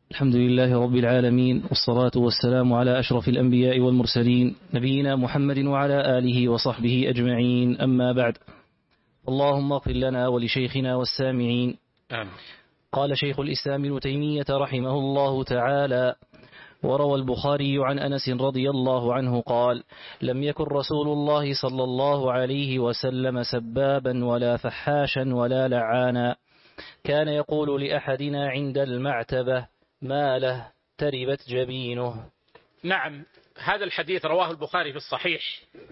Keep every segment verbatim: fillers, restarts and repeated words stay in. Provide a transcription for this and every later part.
الحمد لله رب العالمين، والصلاة والسلام على أشرف الأنبياء والمرسلين، نبينا محمد وعلى آله وصحبه أجمعين، أما بعد. اللهم اغفر لنا ولشيخنا والسامعين. آمين. قال شيخ الإسلام ابن تيمية رحمه الله تعالى: وروى البخاري عن أنس رضي الله عنه قال: لم يكن رسول الله صلى الله عليه وسلم سبابا ولا فحاشا ولا لعانا، كان يقول لأحدنا عند المعتبة: ما له تربت جبينه. نعم، هذا الحديث رواه البخاري في الصحيح،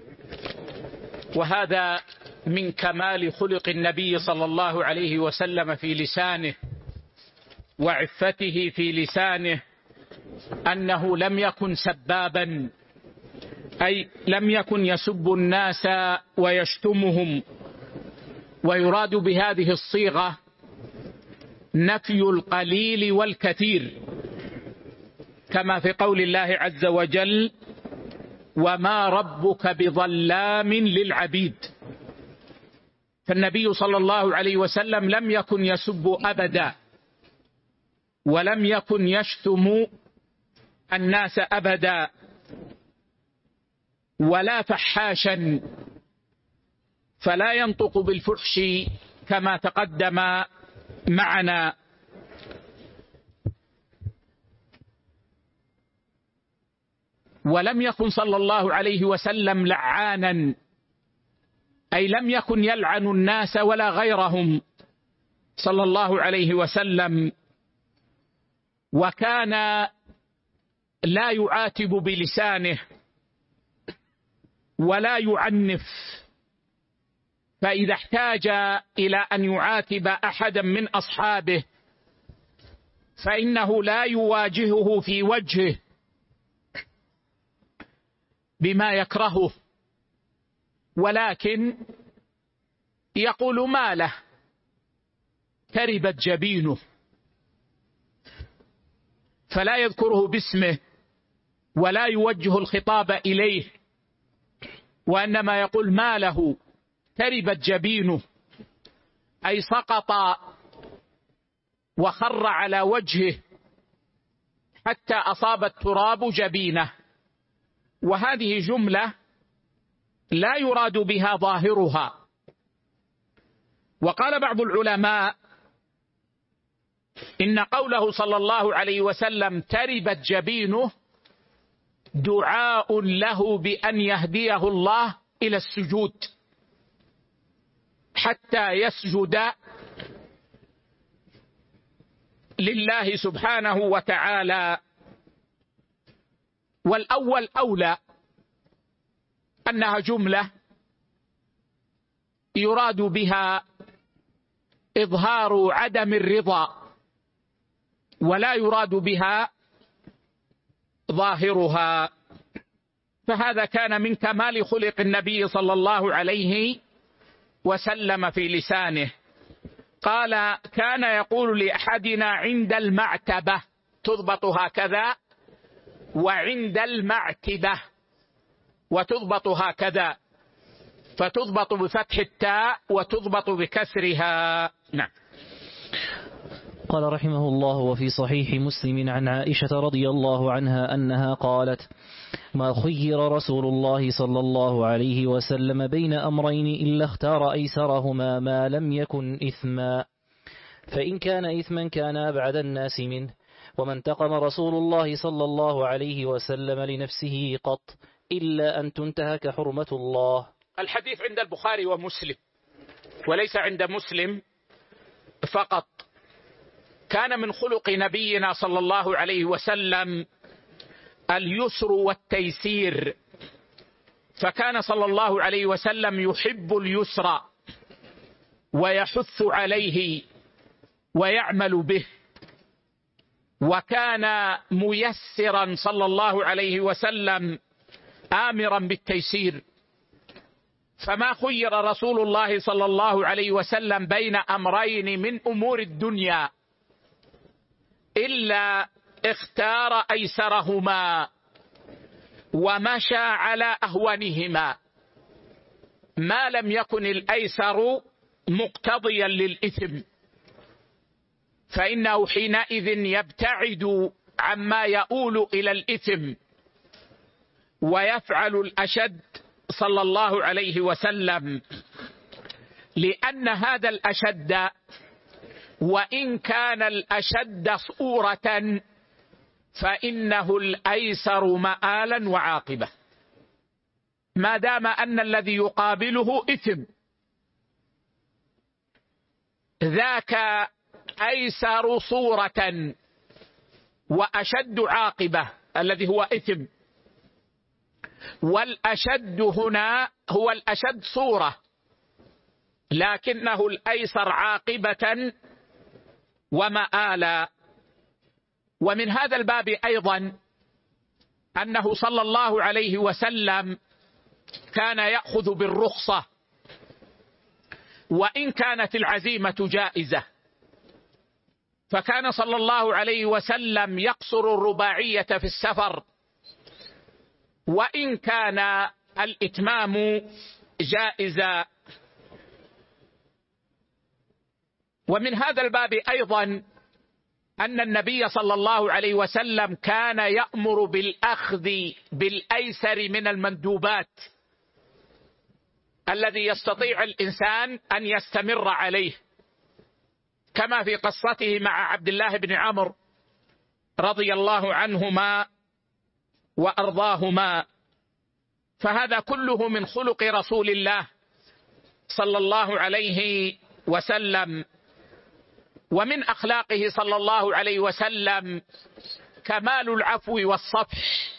وهذا من كمال خلق النبي صلى الله عليه وسلم في لسانه وعفته في لسانه، أنه لم يكن سبابا، أي لم يكن يسب الناس ويشتمهم، ويراد بهذه الصيغة نفي القليل والكثير، كما في قول الله عز وجل: وما ربك بظلام للعبيد. فالنبي صلى الله عليه وسلم لم يكن يسب أبدا، ولم يكن يشتم الناس أبدا، ولا فحاشا، فلا ينطق بالفحش كما تقدم معنا. ولم يكن صلى الله عليه وسلم لعانا، أي لم يكن يلعن الناس ولا غيرهم صلى الله عليه وسلم، وكان لا يعاتب بلسانه ولا يعنف، فإذا احتاج إلى أن يعاتب أحدا من أصحابه فإنه لا يواجهه في وجهه بما يكرهه، ولكن يقول: ما له تربت جبينه، فلا يذكره باسمه ولا يوجه الخطاب إليه، وإنما يقول: ما له تربت جبينه، أي سقط وخر على وجهه حتى أصاب التراب جبينه. وهذه جملة لا يراد بها ظاهرها. وقال بعض العلماء إن قوله صلى الله عليه وسلم تربت جبينه دعاء له بأن يهديه الله إلى السجود حتى يسجد لله سبحانه وتعالى. والأول أولى، أنها جملة يراد بها إظهار عدم الرضا، ولا يراد بها ظاهرها. فهذا كان من كمال خلق النبي صلى الله عليه وسلم في لسانه. قال: كان يقول لأحدنا عند المعتبة، تضبط هكذا، وعند المعتبة وتضبط هكذا، فتضبط بفتح التاء وتضبط بكسرها. نعم. قال رحمه الله: وفي صحيح مسلم عن عائشة رضي الله عنها أنها قالت: ما خير رسول الله صلى الله عليه وسلم بين أمرين إلا اختار أيسرهما ما لم يكن إثما، فإن كان إثما كان أبعد الناس منه، وما انتقم رسول الله صلى الله عليه وسلم لنفسه قط إلا أن تنتهك حرمة الله. الحديث عند البخاري ومسلم، وليس عند مسلم فقط. كان من خلق نبينا صلى الله عليه وسلم اليسر والتيسير، فكان صلى الله عليه وسلم يحب اليسر ويحث عليه ويعمل به، وكان ميسرا صلى الله عليه وسلم آمرا بالتيسير. فما خير رسول الله صلى الله عليه وسلم بين أمرين من أمور الدنيا إلا اختار أيسرهما ومشى على أهونهما، ما لم يكن الأيسر مقتضيا للإثم. فإنه حينئذ يبتعد عما يؤول إلى الإثم ويفعل الأشد صلى الله عليه وسلم، لأن هذا الأشد وإن كان الأشد صورة فإنه الأيسر مآلا وعاقبة، ما دام أن الذي يقابله إثم، ذاك أيسر صورة وأشد عاقبة الذي هو إثم، والأشد هنا هو الأشد صورة لكنه الأيسر عاقبة ومآلا. ومن هذا الباب أيضا أنه صلى الله عليه وسلم كان يأخذ بالرخصة وإن كانت العزيمة جائزة، فكان صلى الله عليه وسلم يقصر الرباعية في السفر وإن كان الإتمام جائزا. ومن هذا الباب أيضا أن النبي صلى الله عليه وسلم كان يأمر بالأخذ بالأيسر من المندوبات الذي يستطيع الإنسان أن يستمر عليه، كما في قصته مع عبد الله بن عمرو رضي الله عنهما وأرضاهما. فهذا كله من خلق رسول الله صلى الله عليه وسلم. ومن أخلاقه صلى الله عليه وسلم كمال العفو والصفح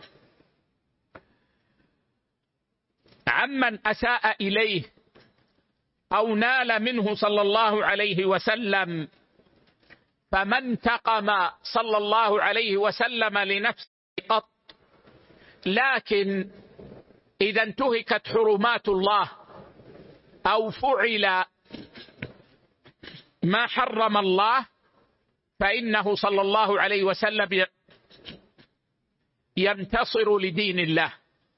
عمن أساء إليه أو نال منه صلى الله عليه وسلم، فما انتقم صلى الله عليه وسلم لنفسه قط، لكن إذا انتهكت حرمات الله أو فعل ما حرم الله فإنه صلى الله عليه وسلم ينتصر لدين الله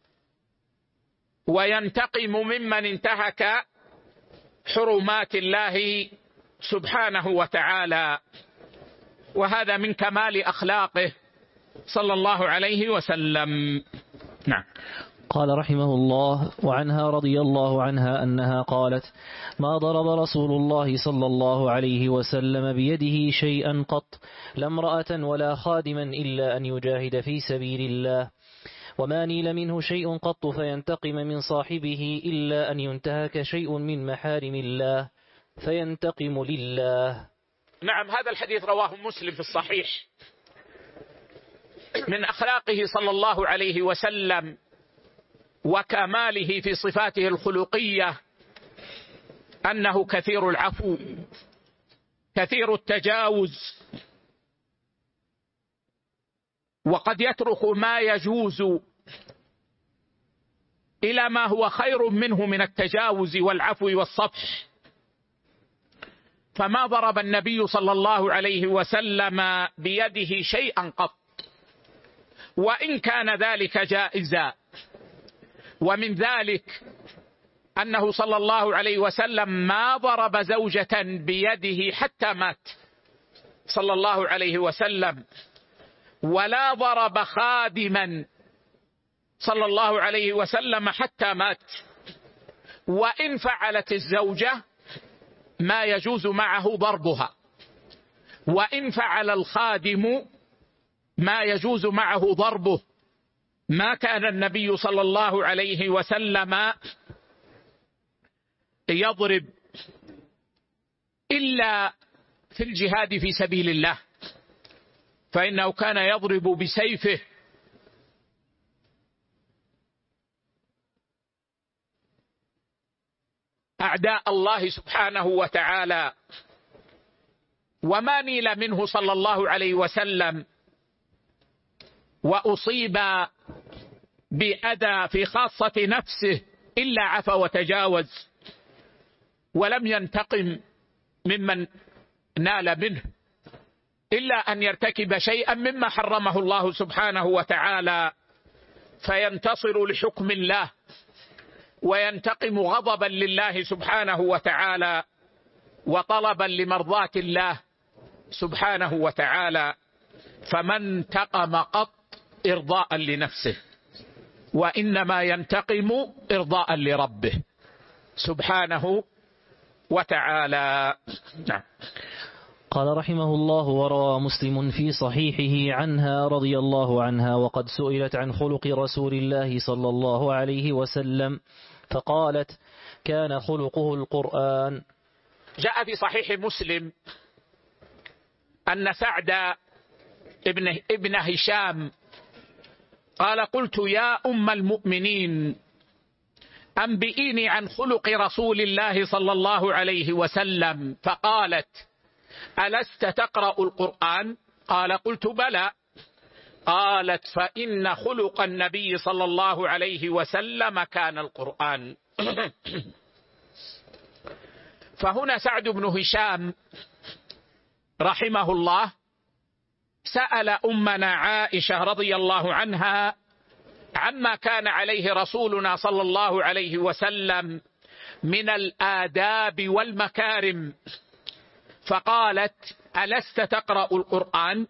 وينتقم ممن انتهك حرمات الله سبحانه وتعالى، وهذا من كمال أخلاقه صلى الله عليه وسلم. نعم. قال رحمه الله: وعنها رضي الله عنها أنها قالت: ما ضرب رسول الله صلى الله عليه وسلم بيده شيئا قط، لا امرأة ولا خادما، إلا أن يجاهد في سبيل الله، وما نيل منه شيء قط فينتقم من صاحبه إلا أن ينتهك شيء من محارم الله فينتقم لله. نعم، هذا الحديث رواه مسلم في الصحيح. من أخلاقه صلى الله عليه وسلم وكماله في صفاته الخلقية أنه كثير العفو كثير التجاوز، وقد يترك ما يجوز إلى ما هو خير منه من التجاوز والعفو والصفح. فما ضرب النبي صلى الله عليه وسلم بيده شيئا قط وإن كان ذلك جائزا. ومن ذلك أنه صلى الله عليه وسلم ما ضرب زوجة بيده حتى مات صلى الله عليه وسلم، ولا ضرب خادما صلى الله عليه وسلم حتى مات، وإن فعلت الزوجة ما يجوز معه ضربها، وإن فعل الخادم ما يجوز معه ضربه. ما كان النبي صلى الله عليه وسلم يضرب إلا في الجهاد في سبيل الله، فإنه كان يضرب بسيفه أعداء الله سبحانه وتعالى. وما نيل منه صلى الله عليه وسلم وأصيب بأذى في خاصة نفسه إلا عفا وتجاوز، ولم ينتقم ممن نال منه إلا أن يرتكب شيئا مما حرمه الله سبحانه وتعالى فينتصر لحكم الله وينتقم غضبا لله سبحانه وتعالى وطلبا لمرضاة الله سبحانه وتعالى: فما انتقم قط إرضاء لنفسه، وإنما ينتقم إرضاء لربه سبحانه وتعالى. نعم. قال رحمه الله: وروى مسلم في صحيحه عنها رضي الله عنها وقد سئلت عن خلق رسول الله صلى الله عليه وسلم فقالت: كان خلقه القرآن. جاء في صحيح مسلم أن سعد ابن, ابن هشام قال: قلت يا أم المؤمنين أنبئيني عن خلق رسول الله صلى الله عليه وسلم، فقالت: ألست تقرأ القرآن؟ قال: قلت بلى. قالت: فإن خلق النبي صلى الله عليه وسلم كان القرآن. فهنا سعد بن هشام رحمه الله سأل أمنا عائشة رضي الله عنها عما كان عليه رسولنا صلى الله عليه وسلم من الآداب والمكارم، فقالت: ألست تقرأ القرآن؟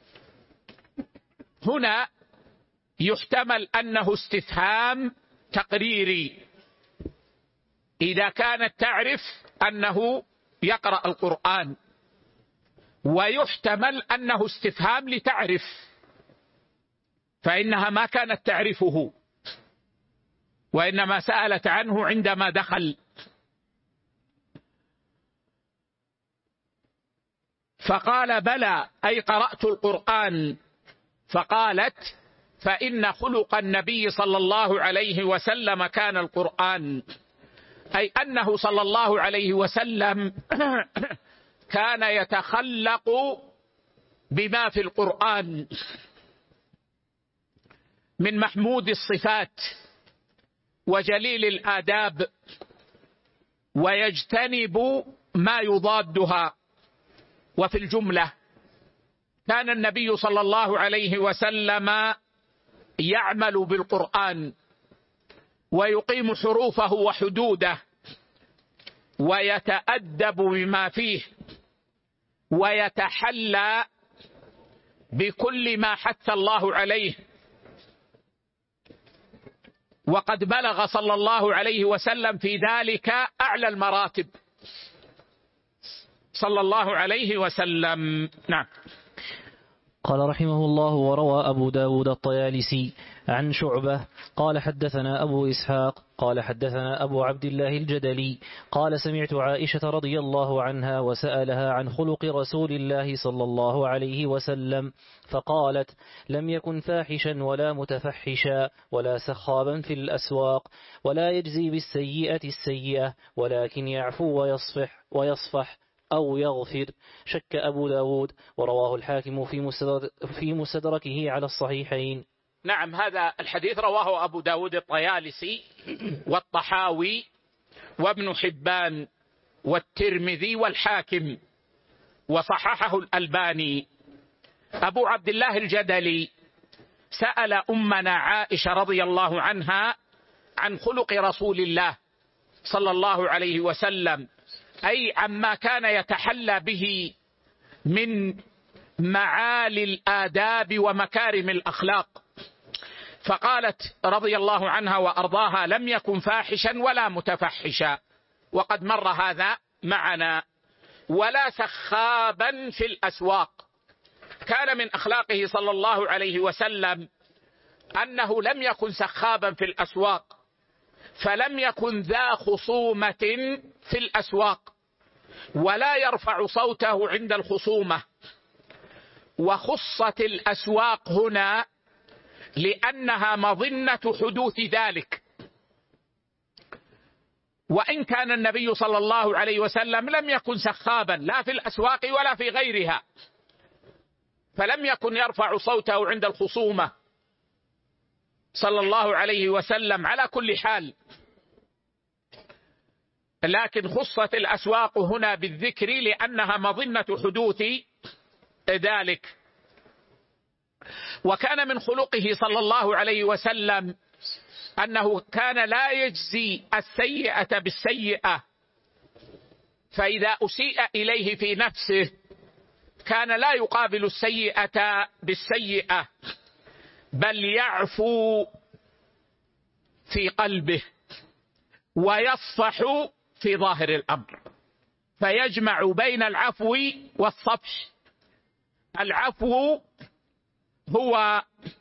هنا يحتمل أنه استفهام تقريري إذا كانت تعرف أنه يقرأ القرآن، ويحتمل أنه استفهام لتعرف، فإنها ما كانت تعرفه وإنما سألت عنه عندما دخل. فقال: بلى، أي قرأت القرآن. فقالت: فإن خلق النبي صلى الله عليه وسلم كان القرآن، أي أنه صلى الله عليه وسلم كان يتخلق بما في القرآن من محمود الصفات وجليل الآداب، ويجتنب ما يضادها. وفي الجملة كان النبي صلى الله عليه وسلم يعمل بالقرآن ويقيم حروفه وحدوده ويتأدب بما فيه ويتحلى بكل ما حث الله عليه. وقد بلغ صلى الله عليه وسلم في ذلك أعلى المراتب صلى الله عليه وسلم. نعم. قال رحمه الله: وروى أبو داود الطيالسي عن شعبة قال: حدثنا أبو إسحاق قال: حدثنا أبو عبد الله الجدلي قال: سمعت عائشة رضي الله عنها وسألها عن خلق رسول الله صلى الله عليه وسلم فقالت: لم يكن فاحشا ولا متفحشا ولا سخابا في الأسواق ولا يجزي بالسيئة السيئة ولكن يعفو ويصفح, ويصفح أو يغفر. شك أبو داود، ورواه الحاكم في مستدركه على الصحيحين. نعم، هذا الحديث رواه أبو داود الطيالسي والطحاوي وابن حبان والترمذي والحاكم، وصححه الألباني. أبو عبد الله الجدلي سأل أمنا عائشة رضي الله عنها عن خلق رسول الله صلى الله عليه وسلم، أي عما كان يتحلى به من معالي الآداب ومكارم الأخلاق. فقالت رضي الله عنها وأرضاها: لم يكن فاحشا ولا متفحشا، وقد مر هذا معنا، ولا سخابا في الأسواق. كان من أخلاقه صلى الله عليه وسلم أنه لم يكن سخابا في الأسواق، فلم يكن ذا خصومة في الأسواق، ولا يرفع صوته عند الخصومة. وخصت الأسواق هنا لأنها مظنة حدوث ذلك، وإن كان النبي صلى الله عليه وسلم لم يكن سخابا لا في الأسواق ولا في غيرها، فلم يكن يرفع صوته عند الخصومة صلى الله عليه وسلم على كل حال، لكن خصت الأسواق هنا بالذكر لأنها مظنة حدوث ذلك. وكان من خلقه صلى الله عليه وسلم أنه كان لا يجزي السيئة بالسيئة، فإذا أسيء إليه في نفسه كان لا يقابل السيئة بالسيئة، بل يعفو في قلبه ويصفح في ظاهر الأمر، فيجمع بين العفو والصفح. العفو هو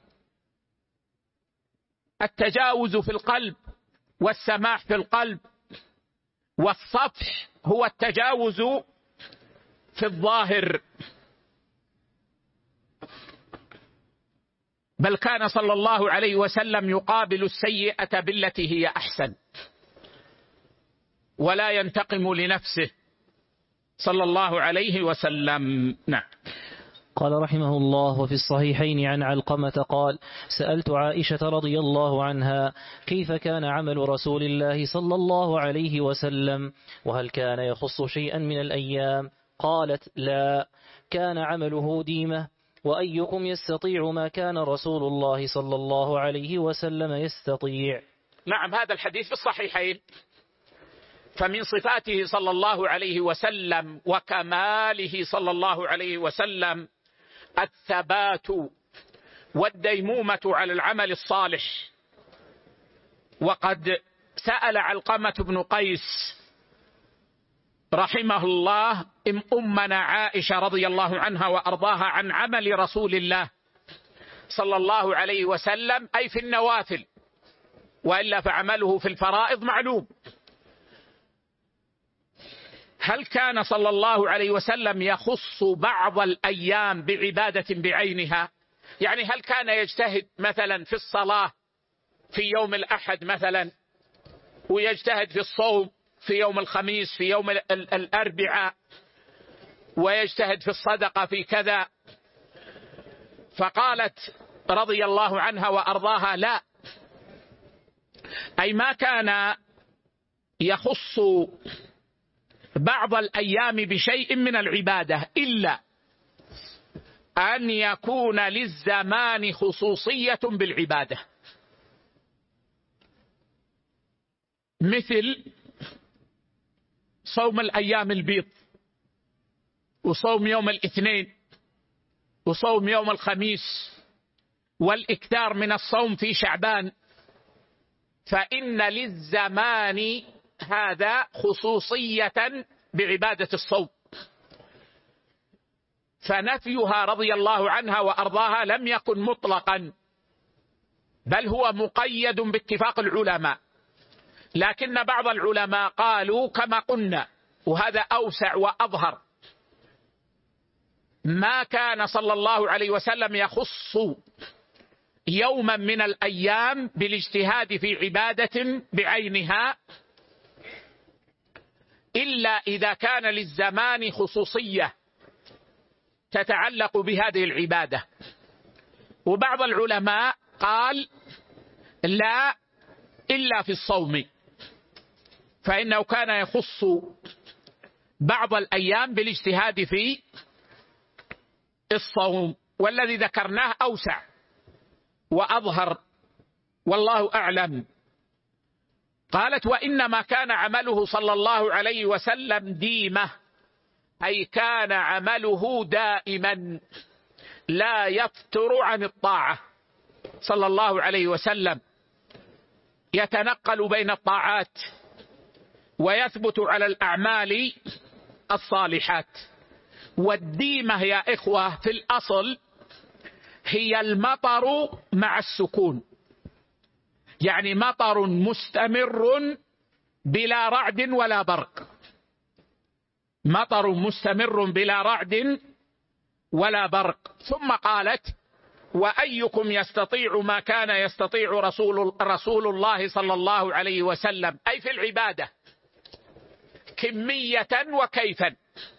التجاوز في القلب والسماح في القلب، والصفح هو التجاوز في الظاهر. بل كان صلى الله عليه وسلم يقابل السيئة بالتي هي أحسن، ولا ينتقم لنفسه صلى الله عليه وسلم. نعم. قال رحمه الله: وفي الصحيحين عن علقمة قال: سألت عائشة رضي الله عنها كيف كان عمل رسول الله صلى الله عليه وسلم، وهل كان يخص شيئا من الأيام؟ قالت: لا، كان عمله ديمة. وأيكم يستطيع ما كان رسول الله صلى الله عليه وسلم يستطيع؟ نعم، هذا الحديث في الصحيحين. فمن صفاته صلى الله عليه وسلم وكماله صلى الله عليه وسلم الثبات والديمومة على العمل الصالح. وقد سأل علقمة بن قيس رحمه الله أمنا عائشة رضي الله عنها وأرضاها عن عمل رسول الله صلى الله عليه وسلم، أي في النوافل، وإلا فعمله في الفرائض معلوم. هل كان صلى الله عليه وسلم يخص بعض الأيام بعبادة بعينها؟ يعني هل كان يجتهد مثلا في الصلاة في يوم الأحد مثلا، ويجتهد في الصوم في يوم الخميس، في يوم الأربعاء، ويجتهد في الصدقة في كذا؟ فقالت رضي الله عنها وأرضاها: لا، أي ما كان يخص بعض الأيام بشيء من العبادة، إلا أن يكون للزمان خصوصية بالعبادة، مثل صوم الأيام البيض، وصوم يوم الاثنين، وصوم يوم الخميس، والإكثار من الصوم في شعبان، فإن للزمان هذا خصوصية بعبادة الصوم. فنفيها رضي الله عنها وأرضاها لم يكن مطلقا، بل هو مقيد باتفاق العلماء. لكن بعض العلماء قالوا كما قلنا، وهذا أوسع وأظهر: ما كان صلى الله عليه وسلم يخص يوما من الأيام بالاجتهاد في عبادة بعينها، إلا إذا كان للزمان خصوصية تتعلق بهذه العبادة. وبعض العلماء قال: لا، إلا في الصوم، فإنه كان يخص بعض الأيام بالاجتهاد في الصوم، والذي ذكرناه أوسع وأظهر والله أعلم. قالت: وإنما كان عمله صلى الله عليه وسلم ديمة، أي كان عمله دائما لا يفتر عن الطاعة صلى الله عليه وسلم، يتنقل بين الطاعات ويثبت على الأعمال الصالحات. والديمة يا إخوة في الأصل هي المطر مع السكون، يعني مطر مستمر بلا رعد ولا برق، مطر مستمر بلا رعد ولا برق. ثم قالت: وأيكم يستطيع ما كان يستطيع رسول, رسول الله صلى الله عليه وسلم، أي في العبادة كمية وكيفا،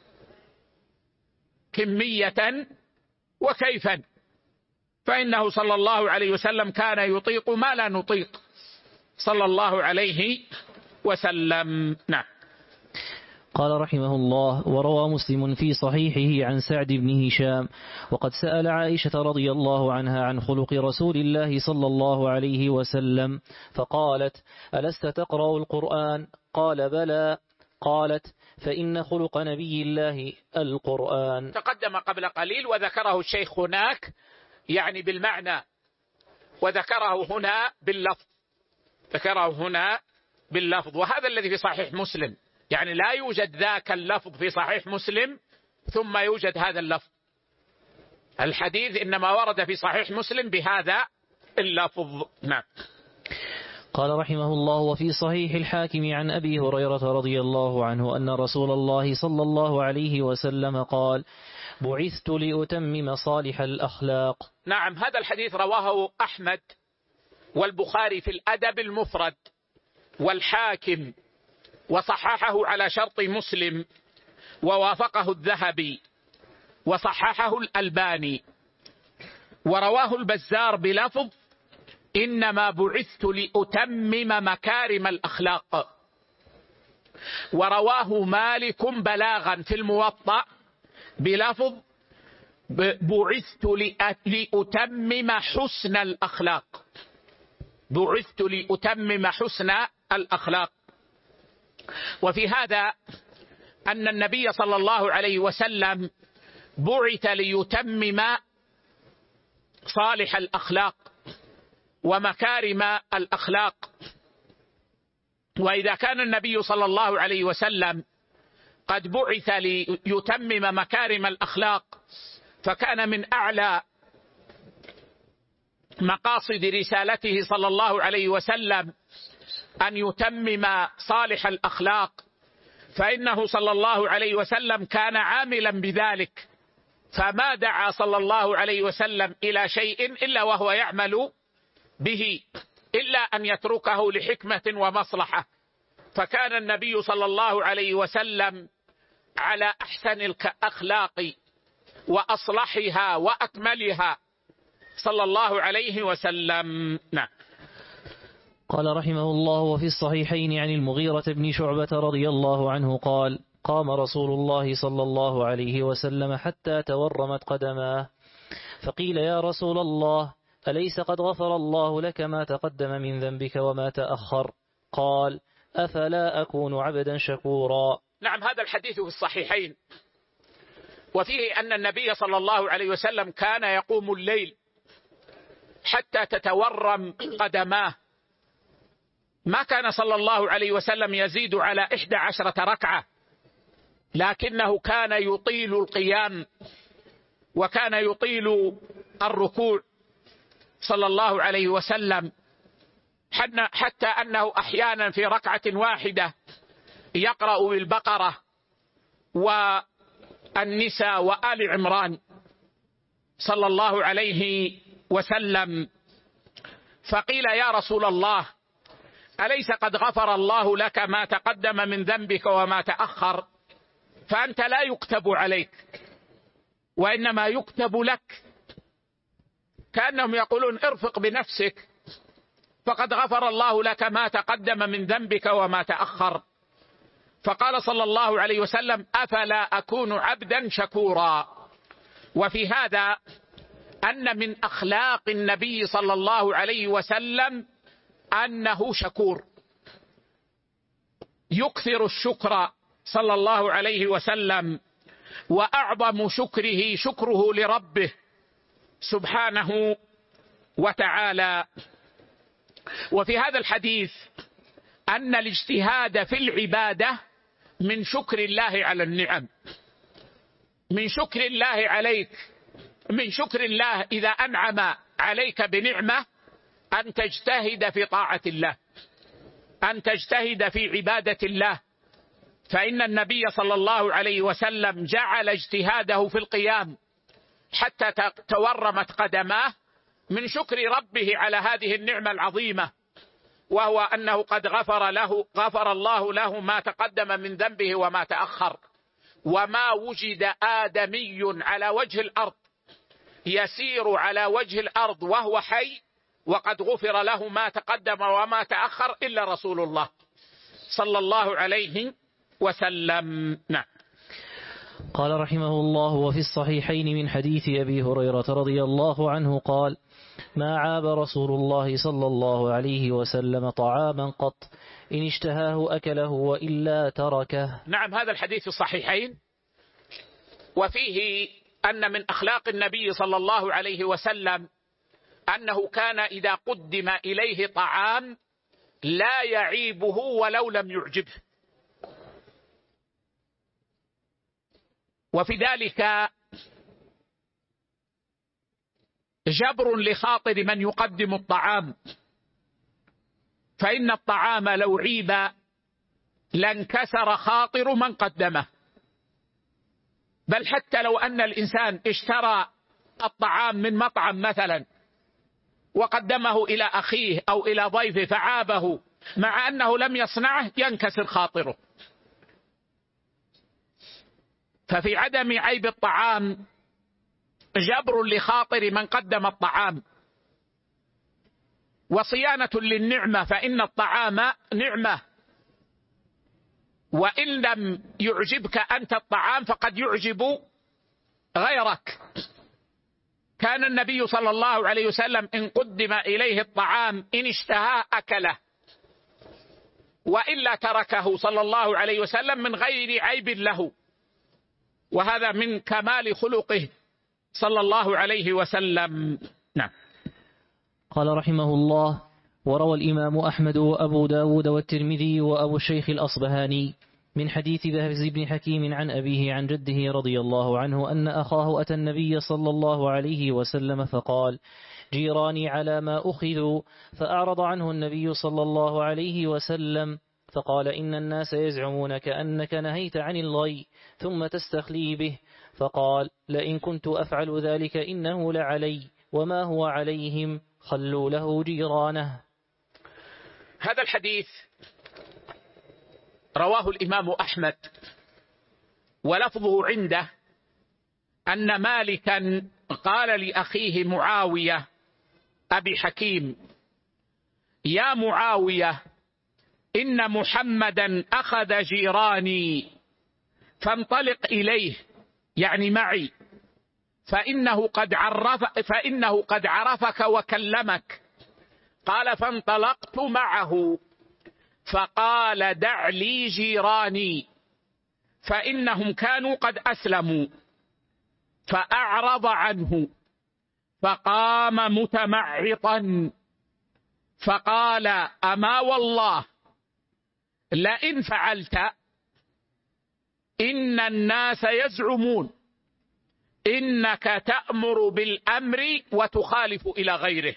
كمية وكيفا، فإنه صلى الله عليه وسلم كان يطيق ما لا نطيق صلى الله عليه وسلم. نعم. قال رحمه الله: وروى مسلم في صحيحه عن سعد بن هشام: وقد سأل عائشة رضي الله عنها عن خلق رسول الله صلى الله عليه وسلم، فقالت: ألست تقرأ القرآن؟ قال: بلى. قالت: فإن خلق نبي الله القرآن. تقدم قبل قليل وذكره الشيخ هناك يعني بالمعنى، وذكره هنا باللفظ، ذكره هنا باللفظ، وهذا الذي في صحيح مسلم، يعني لا يوجد ذاك اللفظ في صحيح مسلم ثم يوجد هذا اللفظ. الحديث إنما ورد في صحيح مسلم بهذا اللفظ. نعم. قال رحمه الله: وفي صحيح الحاكم عن أبي هريرة رضي الله عنه أن رسول الله صلى الله عليه وسلم قال: بعثت لأتمم صالح الأخلاق. نعم، هذا الحديث رواه أحمد والبخاري في الأدب المفرد والحاكم، وصححه على شرط مسلم، ووافقه الذهبي، وصححه الألباني، ورواه البزار بلفظ: إنما بعثت لأتمم مكارم الأخلاق. ورواه مالك بلاغا في الموطأ بلفظ: بعثت لأتمم حسن الأخلاق. بعثت لأتمم حسن الأخلاق. وفي هذا أن النبي صلى الله عليه وسلم بعث ليتمم صالح الأخلاق ومكارم الأخلاق. وإذا كان النبي صلى الله عليه وسلم قد بعث ليتمم مكارم الأخلاق، فكان من أعلى مقاصد رسالته صلى الله عليه وسلم أن يتمم صالح الأخلاق، فإنه صلى الله عليه وسلم كان عاملا بذلك، فما دعا صلى الله عليه وسلم إلى شيء إلا وهو يعمل به، إلا أن يتركه لحكمة ومصلحة. فكان النبي صلى الله عليه وسلم على أحسن الأخلاق وأصلحها وأكملها صلى الله عليه وسلم. نعم. قال رحمه الله: وفي الصحيحين عن المغيرة بن شعبة رضي الله عنه قال: قام رسول الله صلى الله عليه وسلم حتى تورمت قدماه، فقيل: يا رسول الله، أليس قد غفر الله لك ما تقدم من ذنبك وما تأخر؟ قال: أفلا أكون عبدا شكورا. نعم، هذا الحديث في الصحيحين، وفيه أن النبي صلى الله عليه وسلم كان يقوم الليل حتى تتورم قدماه. ما كان صلى الله عليه وسلم يزيد على إحدى عشرة ركعة، لكنه كان يطيل القيام وكان يطيل الركوع صلى الله عليه وسلم، حتى أنه أحيانا في ركعة واحدة يقرأ بالبقرة والنساء وآل عمران صلى الله عليه وسلم. فقيل: يا رسول الله، أليس قد غفر الله لك ما تقدم من ذنبك وما تأخر؟ فأنت لا يكتب عليك وإنما يكتب لك. كأنهم يقولون: ارفق بنفسك، فقد غفر الله لك ما تقدم من ذنبك وما تأخر. فقال صلى الله عليه وسلم: أفلا أكون عبدا شكورا. وفي هذا أن من أخلاق النبي صلى الله عليه وسلم أنه شكور، يكثر الشكر صلى الله عليه وسلم، وأعظم شكره شكره لربه سبحانه وتعالى. وفي هذا الحديث أن الاجتهاد في العبادة من شكر الله على النعم، من شكر الله عليك، من شكر الله إذا أنعم عليك بنعمة أن تجتهد في طاعة الله، أن تجتهد في عبادة الله. فإن النبي صلى الله عليه وسلم جعل اجتهاده في القيام حتى تورمت قدماه من شكر ربه على هذه النعمة العظيمة، وهو أنه قد غفر له غفر الله له ما تقدم من ذنبه وما تأخر. وما وجد آدمي على وجه الأرض يسير على وجه الأرض وهو حي وقد غفر له ما تقدم وما تأخر إلا رسول الله صلى الله عليه وسلم. نعم. قال رحمه الله: وفي الصحيحين من حديث أبي هريرة رضي الله عنه قال: ما عاب رسول الله صلى الله عليه وسلم طعاما قط، إن اشتهاه أكله وإلا تركه. نعم، هذا الحديث في الصحيحين، وفيه أن من أخلاق النبي صلى الله عليه وسلم أنه كان إذا قدم إليه طعام لا يعيبه ولو لم يعجبه، وفي ذلك جبر لخاطر من يقدم الطعام، فإن الطعام لو عيب لانكسر خاطر من قدمه، بل حتى لو أن الإنسان اشترى الطعام من مطعم مثلا وقدمه إلى أخيه أو إلى ضيفه فعابه مع أنه لم يصنعه ينكسر خاطره. ففي عدم عيب الطعام جبر لخاطر من قدم الطعام، وصيانة للنعمة، فإن الطعام نعمة، وإن لم يعجبك أنت الطعام فقد يعجب غيرك. كان النبي صلى الله عليه وسلم إن قدم إليه الطعام إن اشتهى أكله وإلا تركه صلى الله عليه وسلم من غير عيب له، وهذا من كمال خلقه صلى الله عليه وسلم. نعم. قال رحمه الله: وروى الإمام أحمد وأبو داود والترمذي وأبو الشيخ الأصبهاني من حديث بهز بن حكيم عن أبيه عن جده رضي الله عنه أن أخاه أتى النبي صلى الله عليه وسلم فقال: جيراني على ما أخذوا، فأعرض عنه النبي صلى الله عليه وسلم فقال: إن الناس يزعمون كأنك نهيت عن الغي ثم تستخلي به، فقال: لئن كنت أفعل ذلك إنه لعلي وما هو عليهم، خلوا له جيرانه. هذا الحديث رواه الإمام أحمد، ولفظه عنده أن مالكا قال لأخيه معاوية أبي حكيم: يا معاوية، إن محمدا أخذ جيراني فانطلق إليه، يعني معي، فإنه قد عرف فإنه قد عرفك وكلمك. قال: فانطلقت معه، فقال: دع لي جيراني فإنهم كانوا قد أسلموا. فأعرض عنه فقام متمعطا فقال: أما والله لئن فعلت إن الناس يزعمون إنك تأمر بالأمر وتخالف إلى غيره.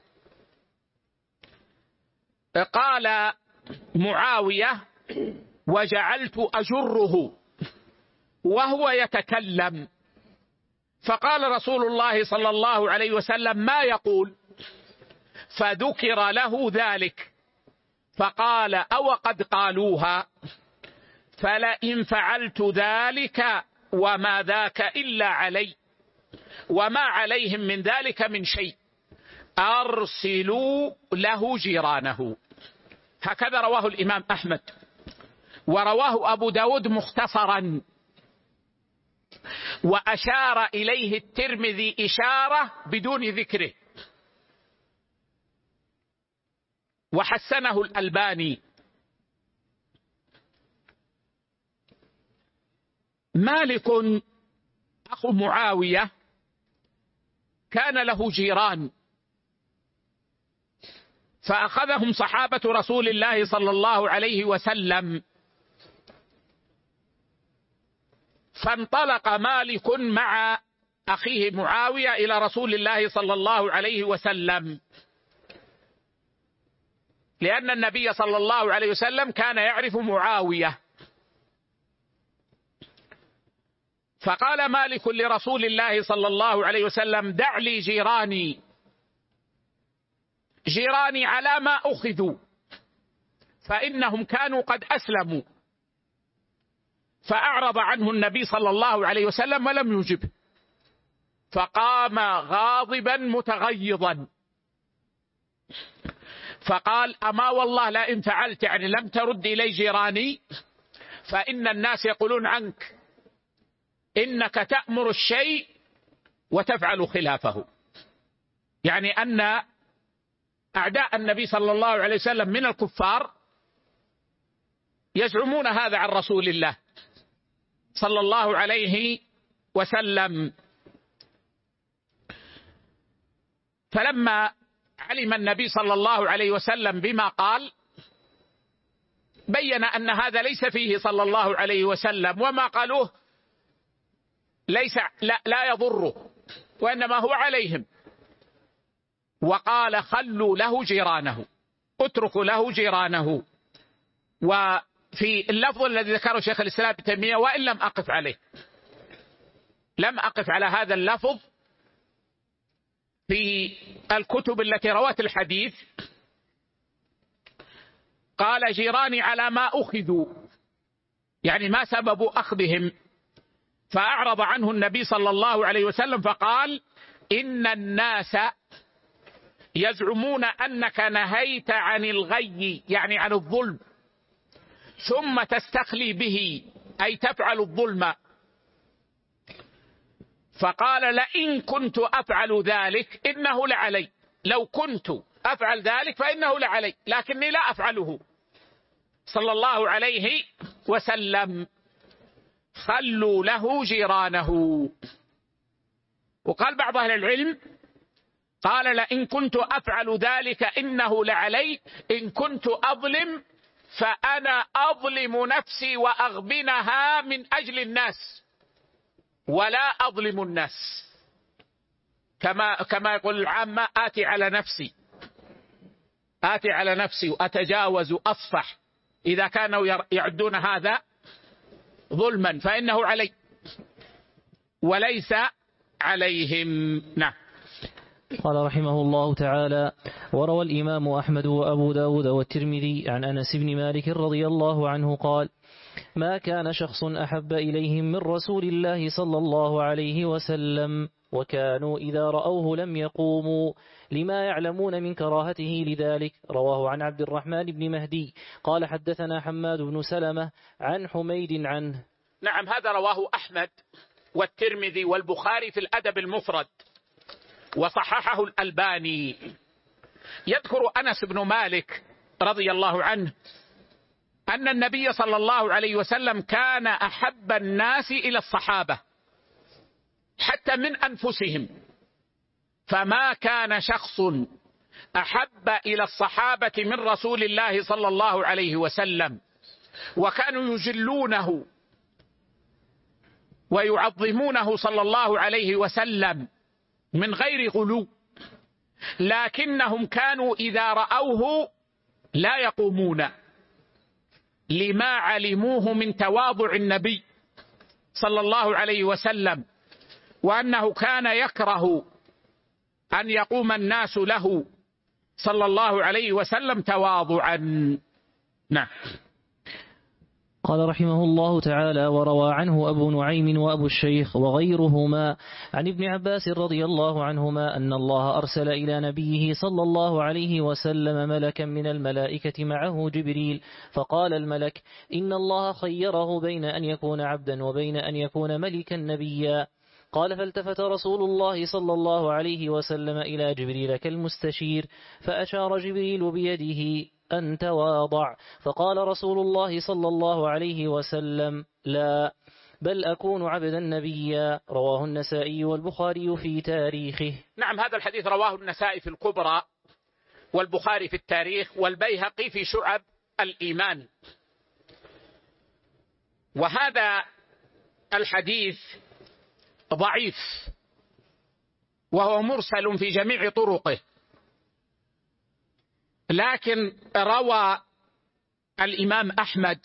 قال معاوية: وجعلت أجره وهو يتكلم، فقال رسول الله صلى الله عليه وسلم: ما يقول؟ فذكر له ذلك، فقال: أو قد قالوها؟ فلئن فعلت ذلك وما ذاك إلا علي وما عليهم من ذلك من شيء، أرسلوا له جيرانه. هكذا رواه الإمام أحمد، ورواه أبو داود مختصرا، وأشار إليه الترمذي إشارة بدون ذكره، وحسنه الألباني. مالك أخو معاوية كان له جيران، فأخذهم صحابة رسول الله صلى الله عليه وسلم، فانطلق مالك مع أخيه معاوية إلى رسول الله صلى الله عليه وسلم، لأن النبي صلى الله عليه وسلم كان يعرف معاوية. فقال مالك لرسول الله صلى الله عليه وسلم: دع لي جيراني، جيراني على ما أخذوا فإنهم كانوا قد أسلموا. فأعرض عنه النبي صلى الله عليه وسلم ولم يجبه، فقام غاضبا متغيظا فقال: أما والله لئن فعلت، يعني لم ترد إلي جيراني، فإن الناس يقولون عنك إنك تأمر الشيء وتفعل خلافه، يعني أن أعداء النبي صلى الله عليه وسلم من الكفار يزعمون هذا عن رسول الله صلى الله عليه وسلم. فلما علم النبي صلى الله عليه وسلم بما قال بين أن هذا ليس فيه صلى الله عليه وسلم، وما قالوه ليس لا, لا يضره، وإنما هو عليهم. وقال خلوا له جيرانه، اتركوا له جيرانه. وفي اللفظ الذي ذكره شيخ الإسلام ابن تيمية، وإن لم أقف عليه، لم أقف على هذا اللفظ في الكتب التي روت الحديث، قال جيراني على ما أخذوا، يعني ما سبب أخذهم. فأعرض عنه النبي صلى الله عليه وسلم فقال إن الناس يزعمون أنك نهيت عن الغي، يعني عن الظلم، ثم تستخلي به، أي تفعل الظلم. فقال لئن كنت أفعل ذلك إنه لعلي، لو كنت أفعل ذلك فإنه لعلي، لكني لا أفعله صلى الله عليه وسلم. خلوا له جيرانه. وقال بعض أهل العلم قال لئن كنت أفعل ذلك إنه لعلي، إن كنت أظلم فأنا أظلم نفسي وأغبنها من أجل الناس ولا أظلم الناس، كما كما يقول العامة آتي على نفسي، آتي على نفسي وأتجاوز وأصفح. إذا كانوا يعدون هذا ظلما فإنه علي وليس عليهم. نعم. قال رحمه الله تعالى: وروى الإمام أحمد وأبو داود والترمذي عن أنس بن مالك رضي الله عنه قال: ما كان شخص أحب إليهم من رسول الله صلى الله عليه وسلم، وكانوا إذا رأوه لم يقوموا لما يعلمون من كراهته لذلك. رواه عن عبد الرحمن بن مهدي قال: حدثنا حماد بن سلمة عن حميد عنه. نعم، هذا رواه أحمد والترمذي والبخاري في الأدب المفرد، وصححه الألباني. يذكر أنس بن مالك رضي الله عنه أن النبي صلى الله عليه وسلم كان أحب الناس إلى الصحابة حتى من أنفسهم، فما كان شخص أحب إلى الصحابة من رسول الله صلى الله عليه وسلم، وكانوا يجلونه ويعظمونه صلى الله عليه وسلم من غير غلو، لكنهم كانوا إذا رأوه لا يقومون لما علموه من تواضع النبي صلى الله عليه وسلم، وأنه كان يكره أن يقوم الناس له صلى الله عليه وسلم تواضعا. نعم. قال رحمه الله تعالى: وروى عنه أبو نعيم وأبو الشيخ وغيرهما عن ابن عباس رضي الله عنهما أن الله أرسل إلى نبيه صلى الله عليه وسلم ملكا من الملائكة معه جبريل، فقال الملك: إن الله خيره بين أن يكون عبدا وبين أن يكون ملكا نبيا. قال: فالتفت رسول الله صلى الله عليه وسلم إلى جبريل كالمستشير، فأشار جبريل بيده أن تواضع، فقال رسول الله صلى الله عليه وسلم: لا، بل أكون عبدا نبيا. رواه النسائي والبخاري في تاريخه. نعم، هذا الحديث رواه النسائي في الكبرى والبخاري في التاريخ والبيهقي في شعب الإيمان. وهذا الحديث ضعيف وهو مرسل في جميع طرقه، لكن روى الإمام أحمد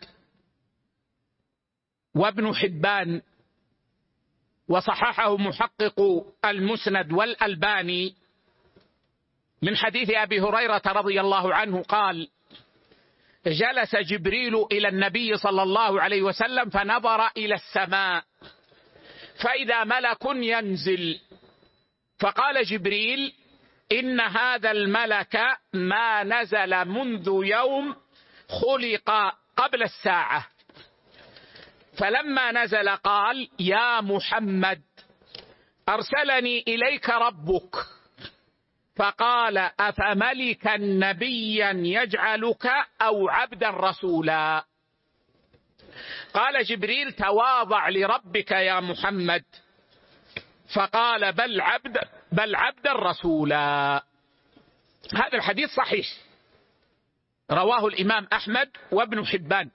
وابن حبان وصححه محقق المسند والألباني من حديث أبي هريرة رضي الله عنه قال: جلس جبريل إلى النبي صلى الله عليه وسلم فنظر إلى السماء فإذا ملك ينزل، فقال جبريل: إن هذا الملك ما نزل منذ يوم خلق قبل الساعة. فلما نزل قال: يا محمد أرسلني إليك ربك. فقال: أفملكا نبيا يجعلك أو عبدا رسولا؟ قال جبريل: تواضع لربك يا محمد. فقال: بل عبد بل عبدا رسولا. هذا الحديث صحيح، رواه الإمام أحمد وابن حبان.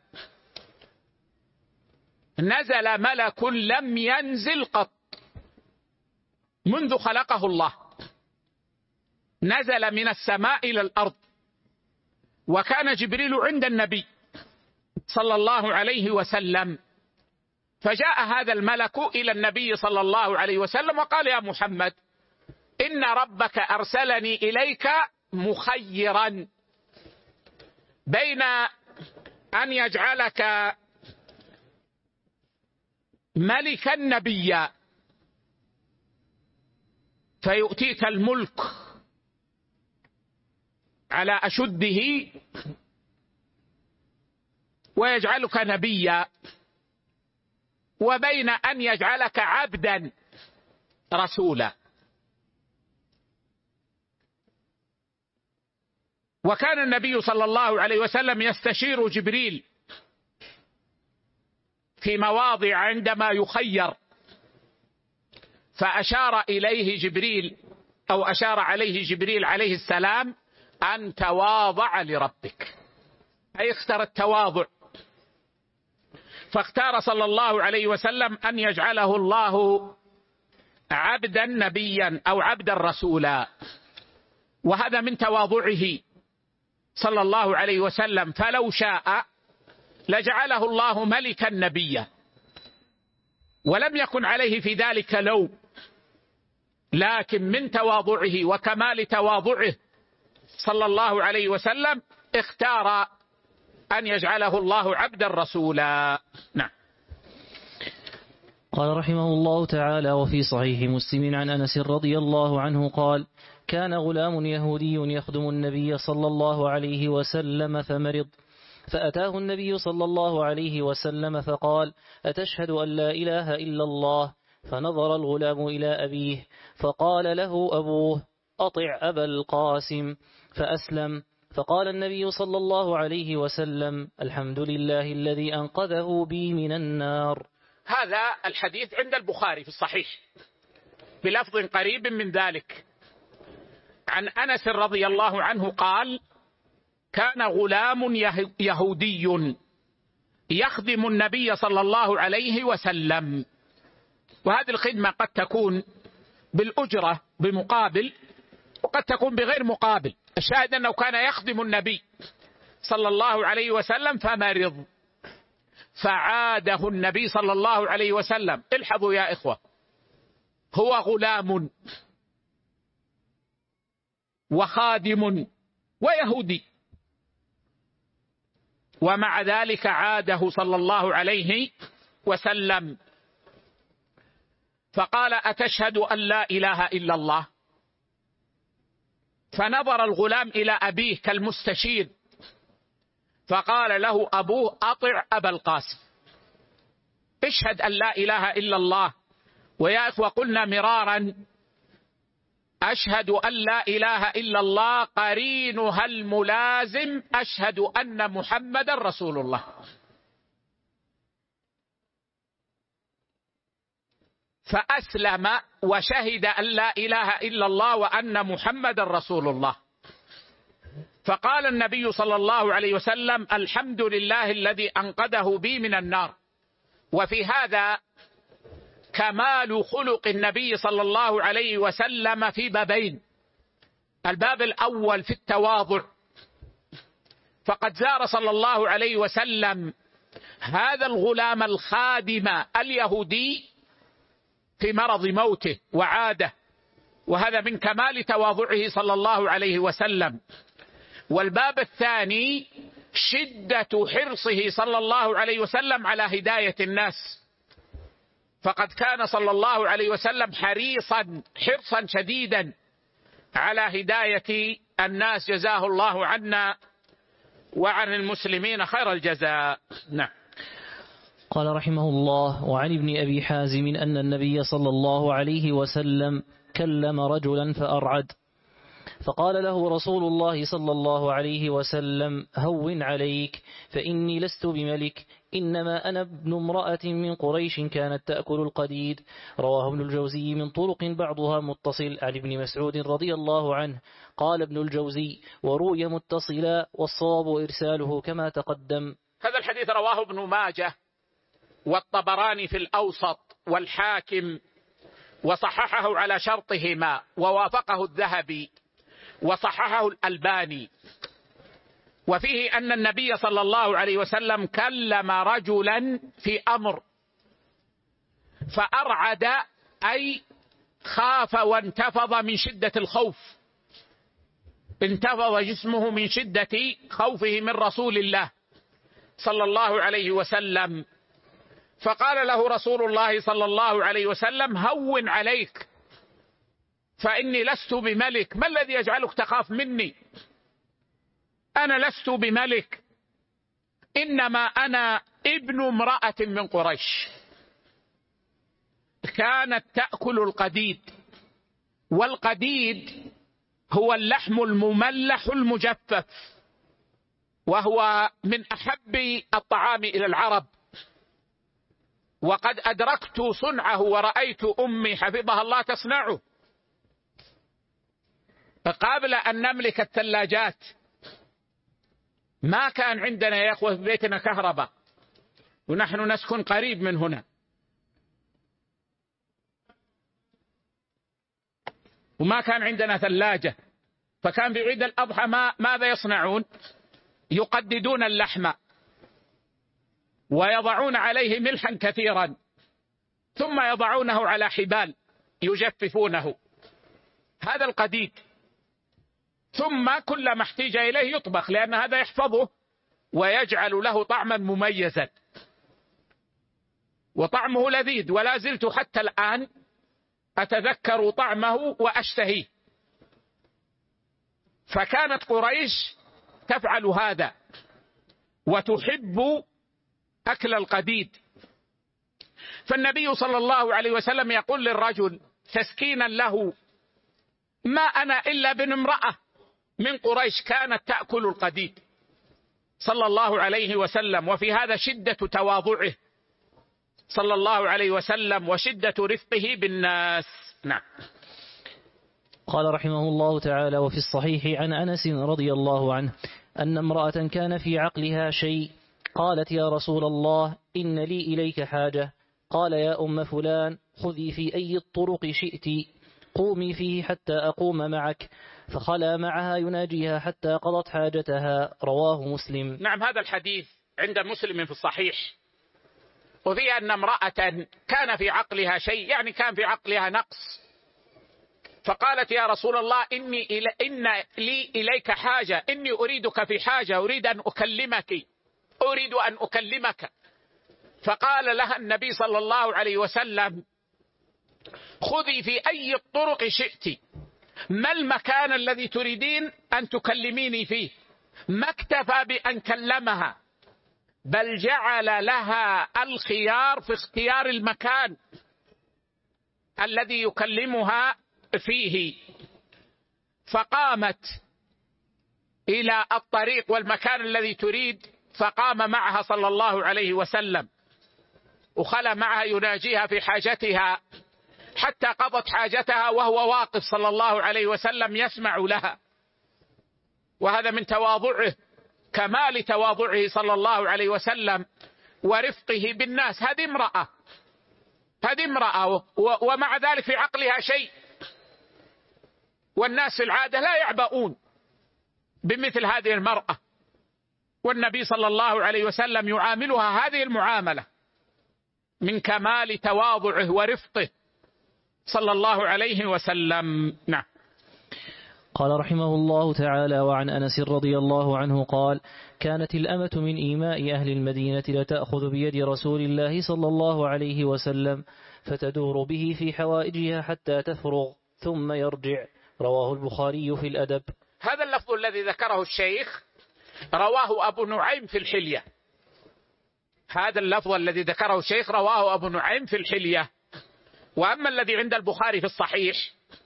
نزل ملك لم ينزل قط منذ خلقه الله، نزل من السماء إلى الأرض، وكان جبريل عند النبي صلى الله عليه وسلم، فجاء هذا الملك إلى النبي صلى الله عليه وسلم وقال: يا محمد إن ربك أرسلني إليك مخيرا بين أن يجعلك ملكا نبيا فيؤتيك الملك على أشده ويجعلك نبيا، وبين أن يجعلك عبدا رسولا. وكان النبي صلى الله عليه وسلم يستشير جبريل في مواضع عندما يخير، فأشار إليه جبريل أو أشار عليه جبريل عليه السلام أن تواضع لربك، أي اختار التواضع. فاختار صلى الله عليه وسلم أن يجعله الله عبدا نبيا أو عبدا رسولا، وهذا من تواضعه صلى الله عليه وسلم. فلو شاء لجعله الله ملكا نبيا، ولم يكن عليه في ذلك لو، لكن من تواضعه وكمال تواضعه صلى الله عليه وسلم اختار أن يجعله الله عبدا رسولا. نعم. قال رحمه الله تعالى: وفي صحيح مسلم عن أنس رضي الله عنه قال: كان غلام يهودي يخدم النبي صلى الله عليه وسلم فمرض، فأتاه النبي صلى الله عليه وسلم فقال: أتشهد أن لا إله إلا الله؟ فنظر الغلام إلى أبيه فقال له أبوه: أطع أبا القاسم، فأسلم. فقال النبي صلى الله عليه وسلم: الحمد لله الذي أنقذه بي من النار. هذا الحديث عند البخاري في الصحيح بلفظ قريب من ذلك، عن أنس رضي الله عنه قال: كان غلام يهودي يخدم النبي صلى الله عليه وسلم. وهذه الخدمة قد تكون بالأجرة بمقابل، وقد تكون بغير مقابل. الشاهد أنه كان يخدم النبي صلى الله عليه وسلم فمرض، فعاده النبي صلى الله عليه وسلم. الحظوا يا إخوة، هو غلام وخادم ويهودي، ومع ذلك عاده صلى الله عليه وسلم فقال: أتشهد أن لا إله إلا الله؟ فنظر الغلام إلى أبيه كالمستشير، فقال له أبوه: أطع أبا القاسم، اشهد أن لا إله إلا الله. ويا إخوة قلنا مرارا: أشهد أن لا إله إلا الله قرينها الملازم أشهد أن محمد رسول الله. فأسلم وشهد أن لا إله إلا الله وأن محمد رسول الله. فقال النبي صلى الله عليه وسلم: الحمد لله الذي أنقذه بي من النار. وفي هذا كمال خلق النبي صلى الله عليه وسلم في بابين: الباب الأول في التواضع، فقد زار صلى الله عليه وسلم هذا الغلام الخادم اليهودي في مرض موته وعاده، وهذا من كمال تواضعه صلى الله عليه وسلم. والباب الثاني شدة حرصه صلى الله عليه وسلم على هداية الناس، فقد كان صلى الله عليه وسلم حريصا حرصا شديدا على هداية الناس، جزاه الله عنا وعن المسلمين خير الجزاء. نعم. قال رحمه الله: وعن ابن أبي حازم أن النبي صلى الله عليه وسلم كلم رجلا فأرعد، فقال له رسول الله صلى الله عليه وسلم: هون عليك، فإني لست بملك، إنما أنا ابن امرأة من قريش كانت تأكل القديد. رواه ابن الجوزي من طرق بعضها متصل عن ابن مسعود رضي الله عنه. قال ابن الجوزي: وروي متصلا، والصواب إرساله كما تقدم. هذا الحديث رواه ابن ماجه والطبراني في الأوسط والحاكم، وصححه على شرطهما، ووافقه الذهبي وصححه الألباني. وفيه أن النبي صلى الله عليه وسلم كلم رجلا في أمر فأرعد، أي خاف وانتفض من شدة الخوف، انتفض جسمه من شدة خوفه من رسول الله صلى الله عليه وسلم. فقال له رسول الله صلى الله عليه وسلم: هون عليك، فإني لست بملك. ما الذي يجعلك تخاف مني؟ أنا لست بملك، إنما أنا ابن امرأة من قريش كانت تأكل القديد. والقديد هو اللحم المملح المجفف، وهو من أحب الطعام إلى العرب، وقد أدركت صنعه ورأيت أمي حفظها الله تصنعه. فقبل أن نملك الثلاجات ما كان عندنا يا أخوة في بيتنا كهرباء، ونحن نسكن قريب من هنا، وما كان عندنا ثلاجة. فكان بعيد الأضحى ما ماذا يصنعون؟ يقددون اللحم ويضعون عليه ملحا كثيرا، ثم يضعونه على حبال يجففونه، هذا القديد. ثم كلما احتاج إليه يطبخ، لأن هذا يحفظه ويجعل له طعما مميزا، وطعمه لذيذ، ولا زلت حتى الآن أتذكر طعمه وأشتهيه. فكانت قريش تفعل هذا وتحب أكل القديد. فالنبي صلى الله عليه وسلم يقول للرجل تسكينا له: ما أنا إلا ابن امرأة من قريش كانت تأكل القديد، صلى الله عليه وسلم. وفي هذا شدة تواضعه صلى الله عليه وسلم وشدة رفقه بالناس. نعم. قال رحمه الله تعالى: وفي الصحيح عن أنس رضي الله عنه أن امرأة كان في عقلها شيء، قالت: يا رسول الله، إن لي إليك حاجة. قال: يا أم فلان، خذي في أي الطرق شئت، قومي فيه حتى أقوم معك. فخلا معها يناجيها حتى قضت حاجتها. رواه مسلم. نعم، هذا الحديث عند مسلم في الصحيح، وفيه أن امرأة كان في عقلها شيء، يعني كان في عقلها نقص، فقالت: يا رسول الله، إني إلي إن لي إليك حاجة، إني أريدك في حاجة، أريد أن أكلمك أريد أن أكلمك. فقال لها النبي صلى الله عليه وسلم: خذي في أي الطرق شئت. ما المكان الذي تريدين أن تكلميني فيه؟ ما اكتفى بأن كلمها، بل جعل لها الخيار في اختيار المكان الذي يكلمها فيه. فقامت إلى الطريق والمكان الذي تريد، فقام معها صلى الله عليه وسلم وخلى معها يناجيها في حاجتها حتى قضت حاجتها، وهو واقف صلى الله عليه وسلم يسمع لها. وهذا من تواضعه، كمال تواضعه صلى الله عليه وسلم ورفقه بالناس. هذه امرأة هذه امرأة ومع ذلك في عقلها شيء، والناس في العادة لا يعبؤون بمثل هذه المرأة، والنبي صلى الله عليه وسلم يعاملها هذه المعاملة من كمال تواضعه ورفقه صلى الله عليه وسلم. نعم. قال رحمه الله تعالى: وعن أنس رضي الله عنه قال: كانت الأمة من إيماء أهل المدينة لتأخذ بيد رسول الله صلى الله عليه وسلم فتدور به في حوائجها حتى تفرغ ثم يرجع. رواه البخاري في الأدب. هذا اللفظ الذي ذكره الشيخ رواه أبو نعيم في الحلية. هذا اللفظ الذي ذكره الشيخ رواه أبو نعيم في الحلية. وأما الذي عند البخاري في الصحيح: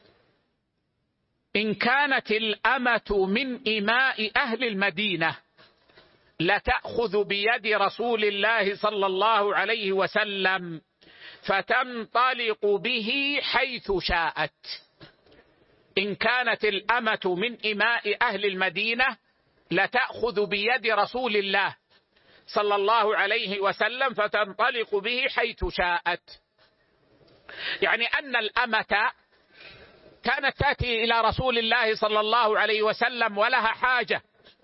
إن كانت الأمة من إماء أهل المدينة لتأخذ بيد رسول الله صلى الله عليه وسلم فتنطلق به حيث شاءت. إن كانت الأمة من إماء أهل المدينة لتأخذ بيد رسول الله صلى الله عليه وسلم فتنطلق به حيث شاءت. يعني أن الأمة كانت تأتي إلى رسول الله صلى الله عليه وسلم ولها حاجة،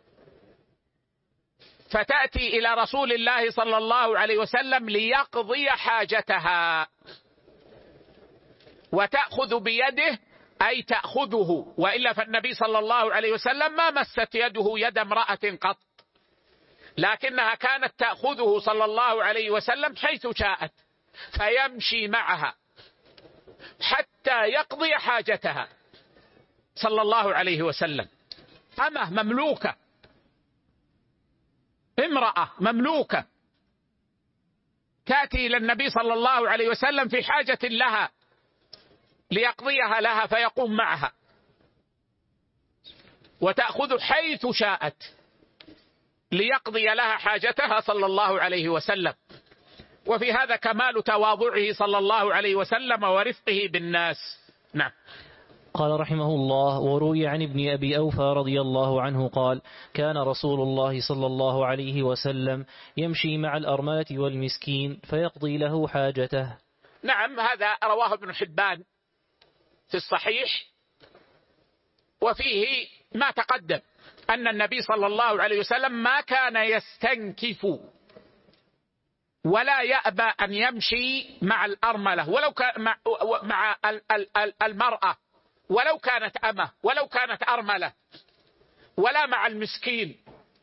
فتأتي إلى رسول الله صلى الله عليه وسلم ليقضي حاجتها، وتأخذ بيده أي تأخذه، وإلا فالنبي صلى الله عليه وسلم ما مست يده يد امرأة قط، لكنها كانت تأخذه صلى الله عليه وسلم حيث شاءت، فيمشي معها حتى يقضي حاجتها صلى الله عليه وسلم. أمه مملوكة، امرأة مملوكة تأتي إلى النبي صلى الله عليه وسلم في حاجة لها ليقضيها لها فيقوم معها، وتأخذ حيث شاءت ليقضي لها حاجتها صلى الله عليه وسلم. وفي هذا كمال تواضعه صلى الله عليه وسلم ورفقه بالناس. نعم. قال رحمه الله: وروي عن ابن أبي أوفى رضي الله عنه قال: كان رسول الله صلى الله عليه وسلم يمشي مع الأرملة والمسكين فيقضي له حاجته. نعم، هذا رواه ابن حبان في الصحيح، وفيه ما تقدم أن النبي صلى الله عليه وسلم ما كان يستنكف ولا يأبى أن يمشي مع الأرملة ولو كان مع, مع المرأة ولو كانت أمة ولو كانت أرملة، ولا مع المسكين،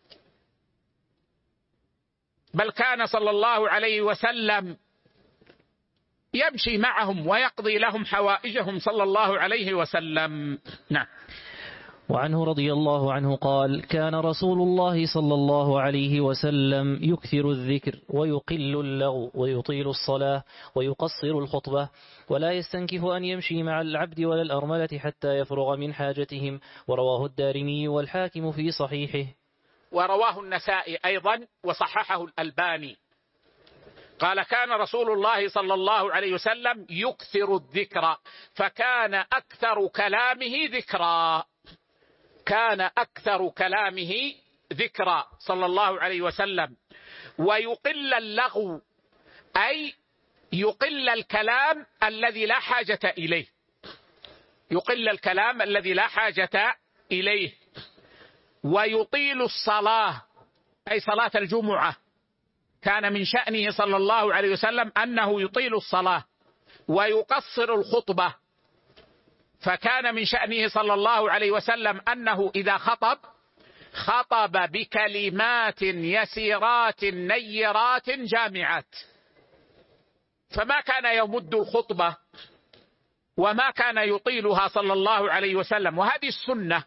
بل كان صلى الله عليه وسلم يمشي معهم ويقضي لهم حوائجهم صلى الله عليه وسلم. نعم. وعنه رضي الله عنه قال: كان رسول الله صلى الله عليه وسلم يكثر الذكر ويقل اللغو ويطيل الصلاة ويقصر الخطبة، ولا يستنكف أن يمشي مع العبد ولا الأرملة حتى يفرغ من حاجتهم. ورواه الدارمي والحاكم في صحيحه. ورواه النسائي أيضا وصححه الألباني، قال: كان رسول الله صلى الله عليه وسلم يكثر الذكر، فكان أكثر كلامه ذكرا، كان أكثر كلامه ذكرا صلى الله عليه وسلم. ويقل اللغو أي يقل الكلام الذي لا حاجة إليه، يقل الكلام الذي لا حاجة إليه. ويطيل الصلاة أي صلاة الجمعة، كان من شأنه صلى الله عليه وسلم أنه يطيل الصلاة. ويقصر الخطبة، فكان من شأنه صلى الله عليه وسلم أنه إذا خطب خطب بكلمات يسيرات نيرات جامعات، فما كان يمد الخطبة وما كان يطيلها صلى الله عليه وسلم. وهذه السنة،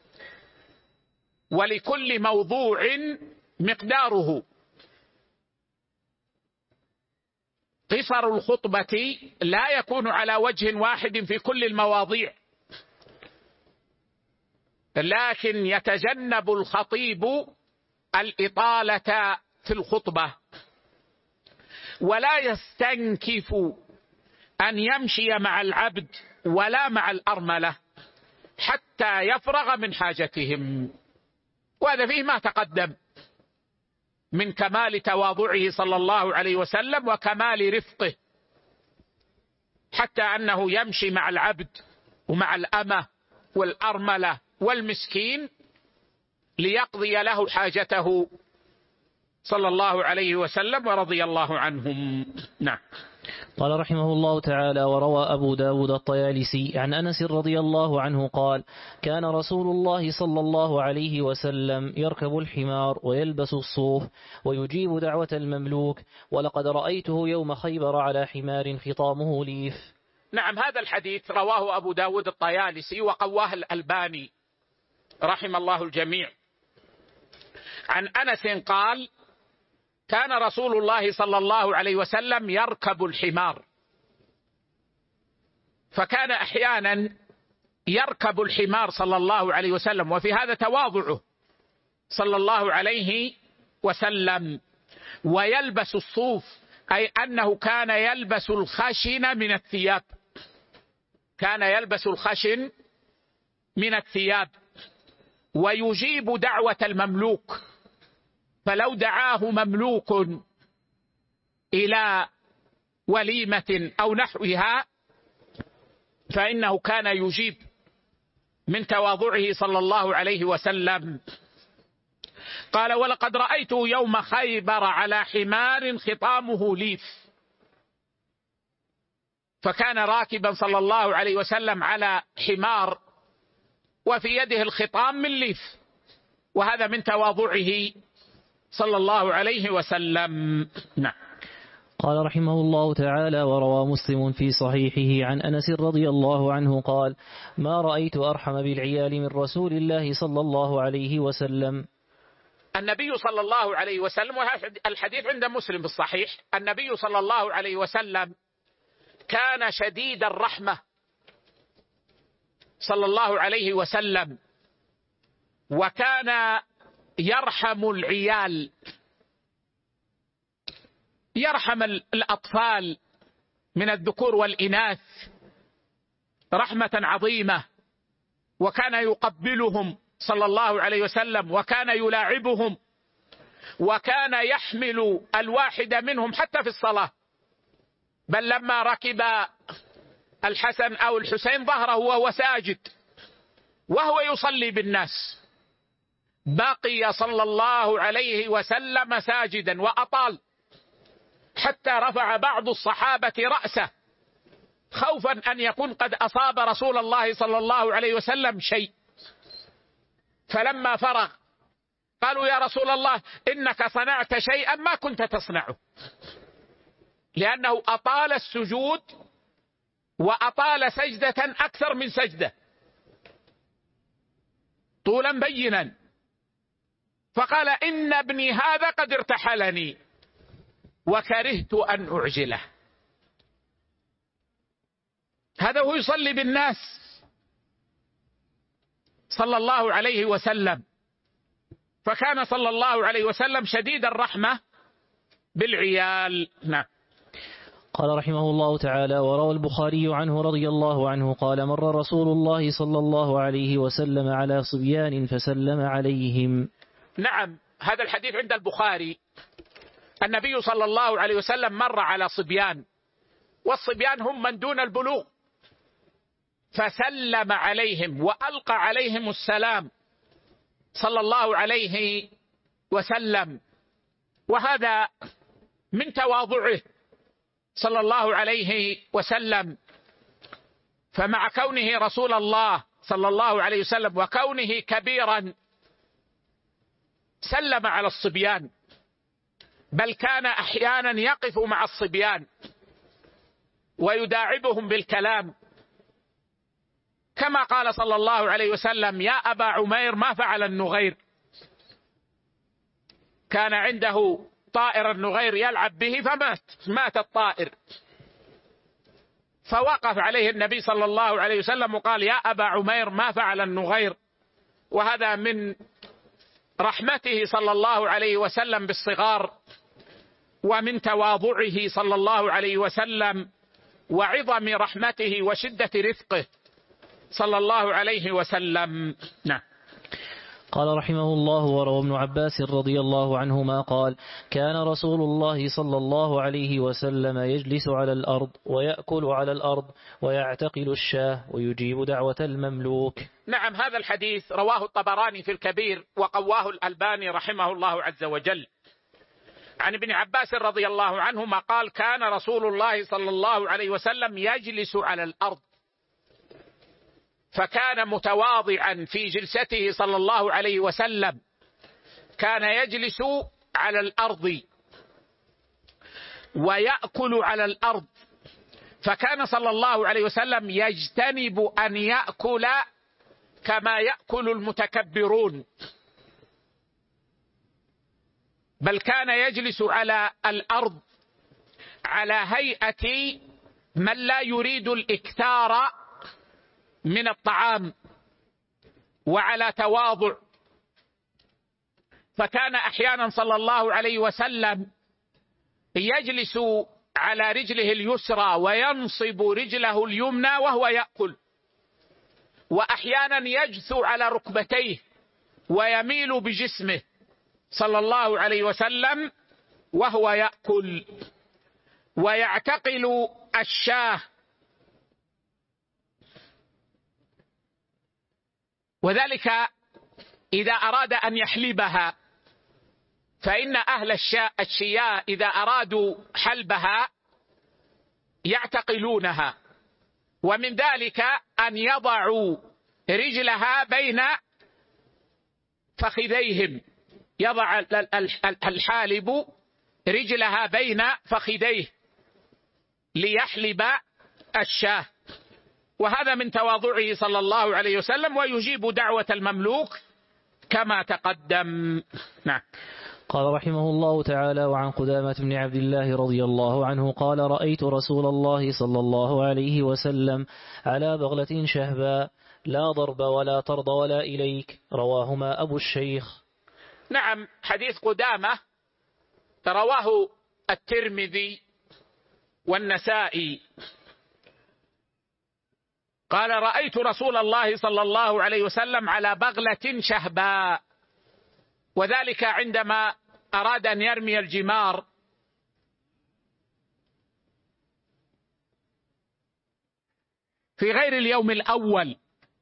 ولكل موضوع مقداره. قصر الخطبة لا يكون على وجه واحد في كل المواضيع، لكن يتجنب الخطيب الإطالة في الخطبة، ولا يستنكف أن يمشي مع العبد ولا مع الأرملة حتى يفرغ من حاجتهم. وهذا فيه ما تقدم من كمال تواضعه صلى الله عليه وسلم وكمال رفقه، حتى أنه يمشي مع العبد ومع الأمة والأرملة والمسكين ليقضي له حاجته صلى الله عليه وسلم ورضي الله عنهم. نعم. قال رحمه الله تعالى: وروى أبو داود الطيالسي عن أنس رضي الله عنه قال: كان رسول الله صلى الله عليه وسلم يركب الحمار ويلبس الصوف ويجيب دعوة المملوك، ولقد رأيته يوم خيبر على حمار خطامه ليف. نعم، هذا الحديث رواه أبو داود الطيالسي وقواه الألباني رحم الله الجميع. عن أنس قال: كان رسول الله صلى الله عليه وسلم يركب الحمار، فكان أحيانا يركب الحمار صلى الله عليه وسلم، وفي هذا تواضعه صلى الله عليه وسلم. ويلبس الصوف، أي أنه كان يلبس الخشن من الثياب، كان يلبس الخشن من الثياب. ويجيب دعوة المملوك، فلو دعاه مملوك إلى وليمة أو نحوها فإنه كان يجيب من تواضعه صلى الله عليه وسلم. قال: ولقد رأيته يوم خيبر على حمار خطامه ليف، فكان راكبا صلى الله عليه وسلم على حمار وفي يده الخطام من ليف، وهذا من تواضعه صلى الله عليه وسلم. نعم. قال رحمه الله تعالى: وروى مسلم في صحيحه عن أنس رضي الله عنه قال: ما رأيت أرحم بالعيال من رسول الله صلى الله عليه وسلم. النبي صلى الله عليه وسلم، الحديث عند مسلم بالصحيح، النبي صلى الله عليه وسلم كان شديد الرحمة صلى الله عليه وسلم، وكان يرحم العيال، يرحم الأطفال من الذكور والإناث رحمة عظيمة، وكان يقبلهم صلى الله عليه وسلم، وكان يلاعبهم، وكان يحمل الواحد منهم حتى في الصلاة. بل لما ركب الحسن أو الحسين ظهره وهو ساجد وهو يصلي بالناس، بقي صلى الله عليه وسلم ساجدا وأطال، حتى رفع بعض الصحابة رأسه خوفا أن يكون قد أصاب رسول الله صلى الله عليه وسلم شيء. فلما فرغ قالوا: يا رسول الله، إنك صنعت شيئا ما كنت تصنعه، لأنه أطال السجود وأطال سجدة أكثر من سجدة طولا بينا. فقال: إن ابني هذا قد ارتحلني وكرهت أن أعجله. هذا هو يصلي بالناس صلى الله عليه وسلم. فكان صلى الله عليه وسلم شديد الرحمة بالعيال. نعم. قال رحمه الله تعالى: وروى البخاري عنه رضي الله عنه قال: مر رسول الله صلى الله عليه وسلم على صبيان فسلم عليهم. نعم، هذا الحديث عند البخاري. النبي صلى الله عليه وسلم مر على صبيان، والصبيان هم من دون البلوغ، فسلم عليهم وألقى عليهم السلام صلى الله عليه وسلم، وهذا من تواضعه صلى الله عليه وسلم. فمع كونه رسول الله صلى الله عليه وسلم وكونه كبيرا سلم على الصبيان، بل كان أحيانا يقف مع الصبيان ويداعبهم بالكلام، كما قال صلى الله عليه وسلم: يا أبا عمير ما فعل النغير. كان عنده طائر النغير يلعب به فمات، مات الطائر، فوقف عليه النبي صلى الله عليه وسلم وقال: يا أبا عمير ما فعل النغير. وهذا من رحمته صلى الله عليه وسلم بالصغار، ومن تواضعه صلى الله عليه وسلم، وعظم رحمته وشدة رفقه صلى الله عليه وسلم. نعم. قال رحمه الله: وروى ابن عباس رضي الله عنهما قال: كان رسول الله صلى الله عليه وسلم يجلس على الأرض ويأكل على الأرض ويعتقل الشاه ويجيب دعوة المملوك. نعم، هذا الحديث رواه الطبراني في الكبير وقواه الألباني رحمه الله عز وجل، عن ابن عباس رضي الله عنهما قال: كان رسول الله صلى الله عليه وسلم يجلس على الأرض، فكان متواضعا في جلسته صلى الله عليه وسلم، كان يجلس على الأرض ويأكل على الأرض، فكان صلى الله عليه وسلم يجتنب أن يأكل كما يأكل المتكبرون، بل كان يجلس على الأرض على هيئة من لا يريد الإكثار من الطعام، وعلى تواضع. فكان أحيانا صلى الله عليه وسلم يجلس على رجله اليسرى وينصب رجله اليمنى وهو يأكل، وأحيانا يجثو على ركبتيه ويميل بجسمه صلى الله عليه وسلم وهو يأكل، ويعتقل الشاة. وذلك إذا أراد أن يحلبها، فإن أهل الشياء إذا أرادوا حلبها يعتقلونها، ومن ذلك أن يضعوا رجلها بين فخذيهم، يضع الحالب رجلها بين فخذيه ليحلب الشاة. وهذا من تواضعه صلى الله عليه وسلم، ويجيب دعوة المملوك كما تقدم. نعم. قال رحمه الله تعالى: وعن قدامة بن عبد الله رضي الله عنه قال: رأيت رسول الله صلى الله عليه وسلم على بغلة شهباء لا ضرب ولا طرد ولا إليك. رواهما أبو الشيخ. نعم، حديث قدامة رواه الترمذي والنسائي. قال: رأيت رسول الله صلى الله عليه وسلم على بغلة شهباء، وذلك عندما أراد أن يرمي الجمار في غير اليوم الأول.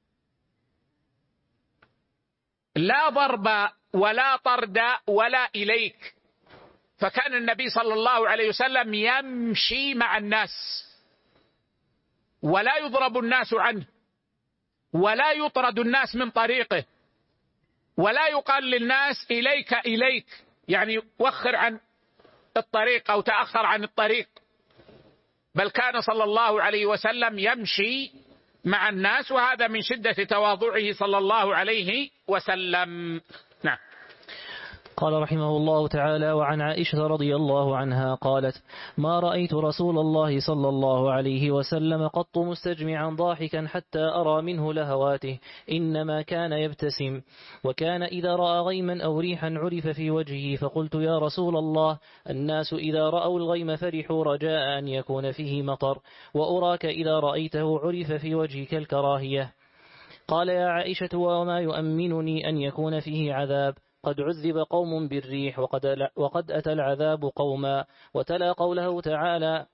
لا ضرب ولا طرد ولا إليك، فكان النبي صلى الله عليه وسلم يمشي مع الناس ولا يضرب الناس عنه ولا يطرد الناس من طريقه، ولا يقال للناس إليك إليك، يعني وخر عن الطريق أو تأخر عن الطريق، بل كان صلى الله عليه وسلم يمشي مع الناس، وهذا من شدة تواضعه صلى الله عليه وسلم. نعم. قال رحمه الله تعالى: وعن عائشة رضي الله عنها قالت: ما رأيت رسول الله صلى الله عليه وسلم قط مستجمعا ضاحكا حتى أرى منه لهواته، إنما كان يبتسم. وكان إذا رأى غيما أو ريحا عرف في وجهه، فقلت: يا رسول الله، الناس إذا رأوا الغيم فرحوا رجاء أن يكون فيه مطر، وأراك إذا رأيته عرف في وجهك الكراهية. قال: يا عائشة، وما يؤمنني أن يكون فيه عذاب؟ قد عذب قوم بالريح وقد, وقد أتى العذاب قوما. وتلا قوله تعالى: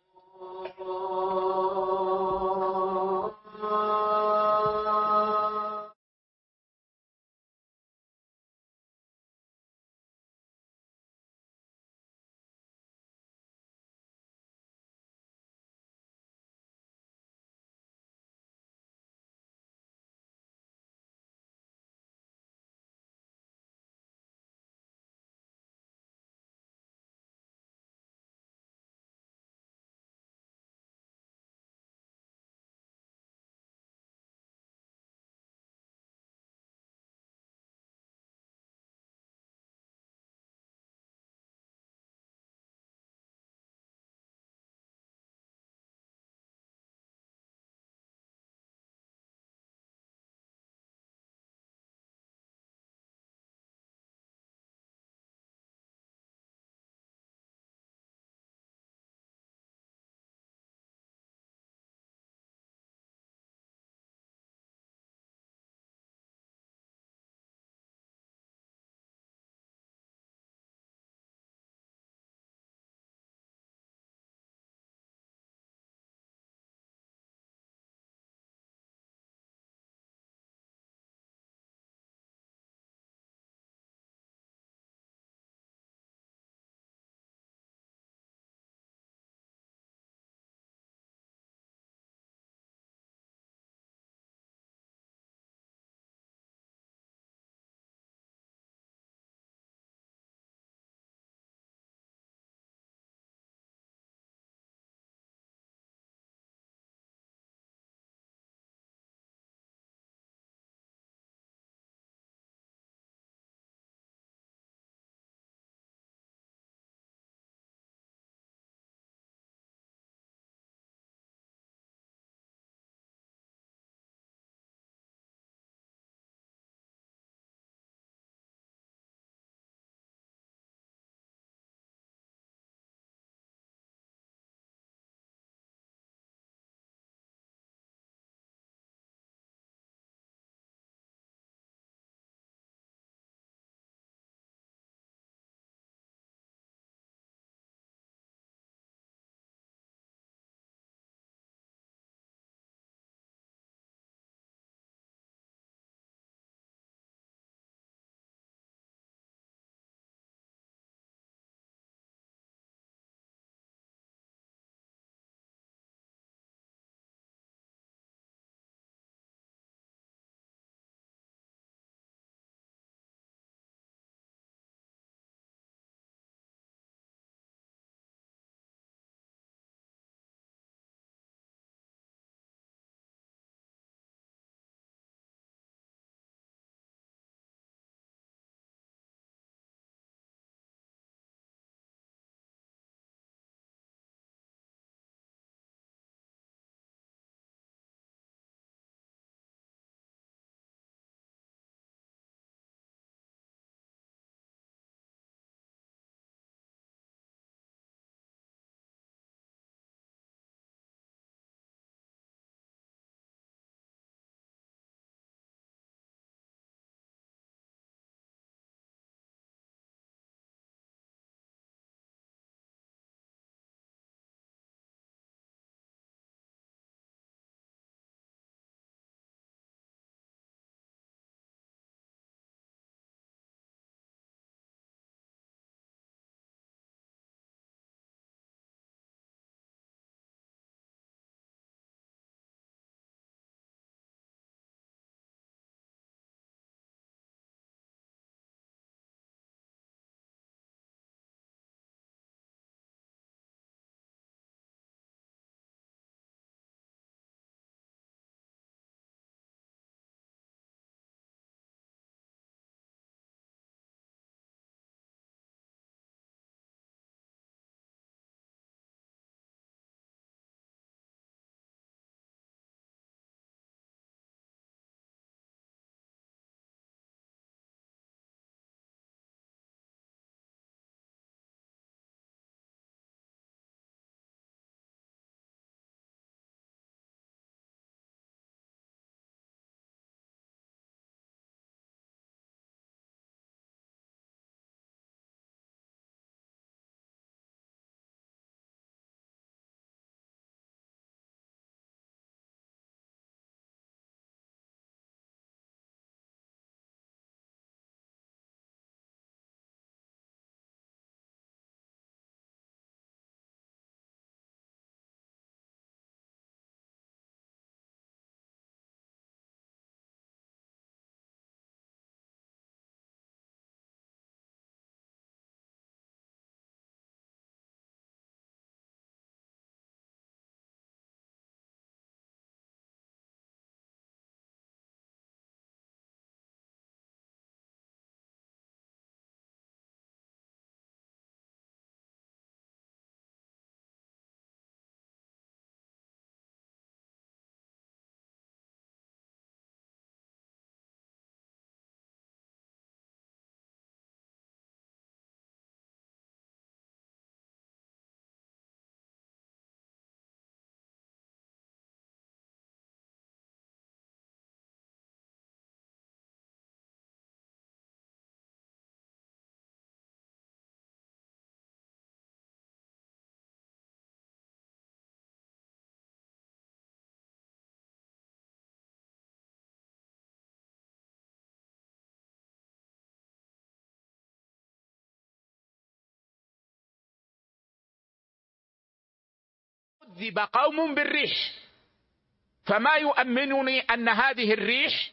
عذب قوم بالريح، فما يؤمنني أن هذه الريح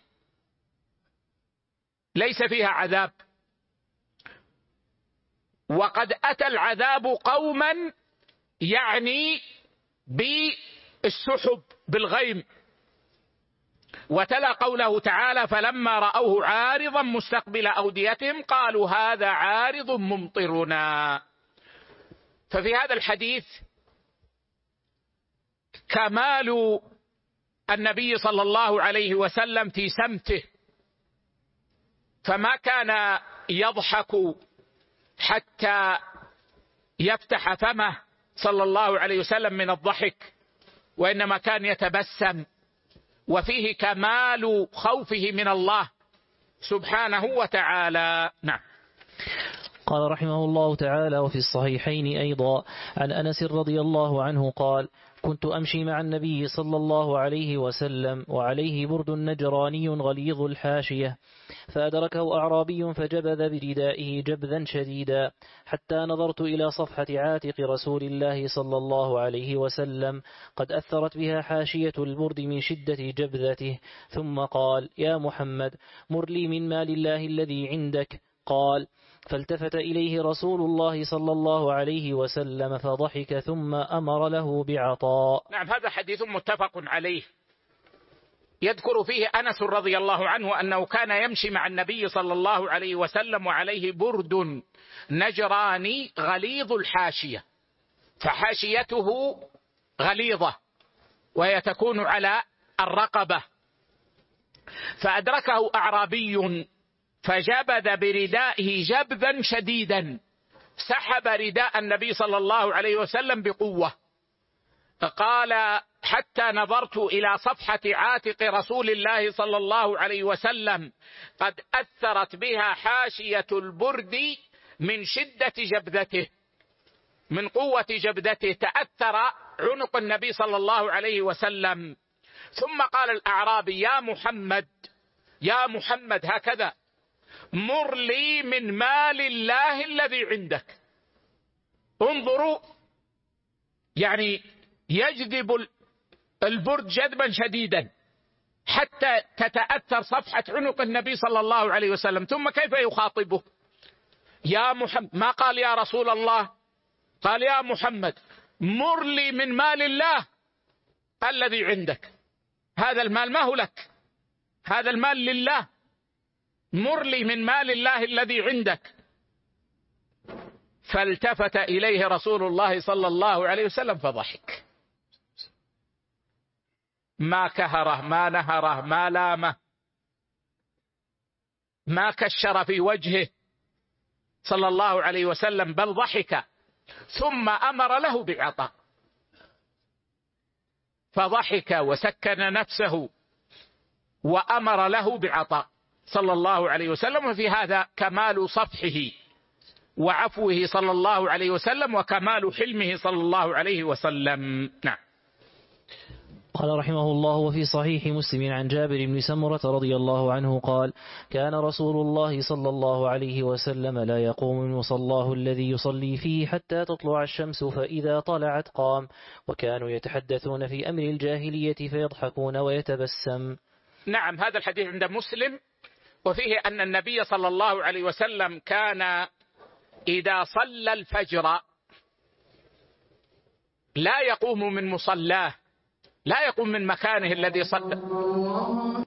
ليس فيها عذاب، وقد أتى العذاب قوما يعني بالسحب بالغيم. وتلا قوله تعالى: فلما رأوه عارضا مستقبل أوديتهم قالوا هذا عارض ممطرنا. ففي هذا الحديث كمال النبي صلى الله عليه وسلم في سمته، فما كان يضحك حتى يفتح فمه صلى الله عليه وسلم من الضحك، وإنما كان يتبسم، وفيه كمال خوفه من الله سبحانه وتعالى. نعم. قال رحمه الله تعالى: وفي الصحيحين أيضا عن أنس رضي الله عنه قال: كنت أمشي مع النبي صلى الله عليه وسلم وعليه برد نجراني غليظ الحاشية، فأدركه أعرابي فجبذ بردائه جبذا شديدا، حتى نظرت إلى صفحة عاتق رسول الله صلى الله عليه وسلم قد أثرت بها حاشية البرد من شدة جبذته، ثم قال: يا محمد، مر لي من مال الله الذي عندك. قال: فالتفت إليه رسول الله صلى الله عليه وسلم فضحك، ثم أمر له بعطاء. نعم، هذا حديث متفق عليه، يذكر فيه أنس رضي الله عنه أنه كان يمشي مع النبي صلى الله عليه وسلم وعليه برد نجراني غليظ الحاشية، فحاشيته غليظة وهي تكون على الرقبة، فأدركه أعرابي فجبذ بردائه جبذا شديدا، سحب رداء النبي صلى الله عليه وسلم بقوة. قال: حتى نظرت إلى صفحة عاتق رسول الله صلى الله عليه وسلم قد أثرت بها حاشية البرد من شدة جبذته، من قوة جبذته تأثر عنق النبي صلى الله عليه وسلم. ثم قال الأعرابي: يا محمد، يا محمد، هكذا، مر لي من مال الله الذي عندك. انظروا، يعني يجذب البرد جذبا شديدا حتى تتأثر صفحة عنق النبي صلى الله عليه وسلم. ثم كيف يخاطبه؟ يا محمد، ما قال يا رسول الله، قال: يا محمد، مر لي من مال الله الذي عندك. هذا المال ما هو لك، هذا المال لله، مر لي من مال الله الذي عندك. فالتفت إليه رسول الله صلى الله عليه وسلم فضحك، ما كهره، ما نهره، ما لامه، ما كشر في وجهه صلى الله عليه وسلم، بل ضحك، ثم أمر له بعطاء، فضحك وسكن نفسه وأمر له بعطاء صلى الله عليه وسلم. وفي هذا كمال صفحه وعفوه صلى الله عليه وسلم وكمال حلمه صلى الله عليه وسلم. نعم. قال رحمه الله: وفي صحيح مسلم عن جابر بن سمرة رضي الله عنه قال: كان رسول الله صلى الله عليه وسلم لا يقوم من مصلاه الذي يصلي فيه حتى تطلع الشمس، فإذا طلعت قام، وكانوا يتحدثون في أمر الجاهلية فيضحكون ويتبسم. نعم، هذا الحديث عند مسلم، وفيه أن النبي صلى الله عليه وسلم كان إذا صلى الفجر لا يقوم من مصلاه، لا يقوم من مكانه الذي صلى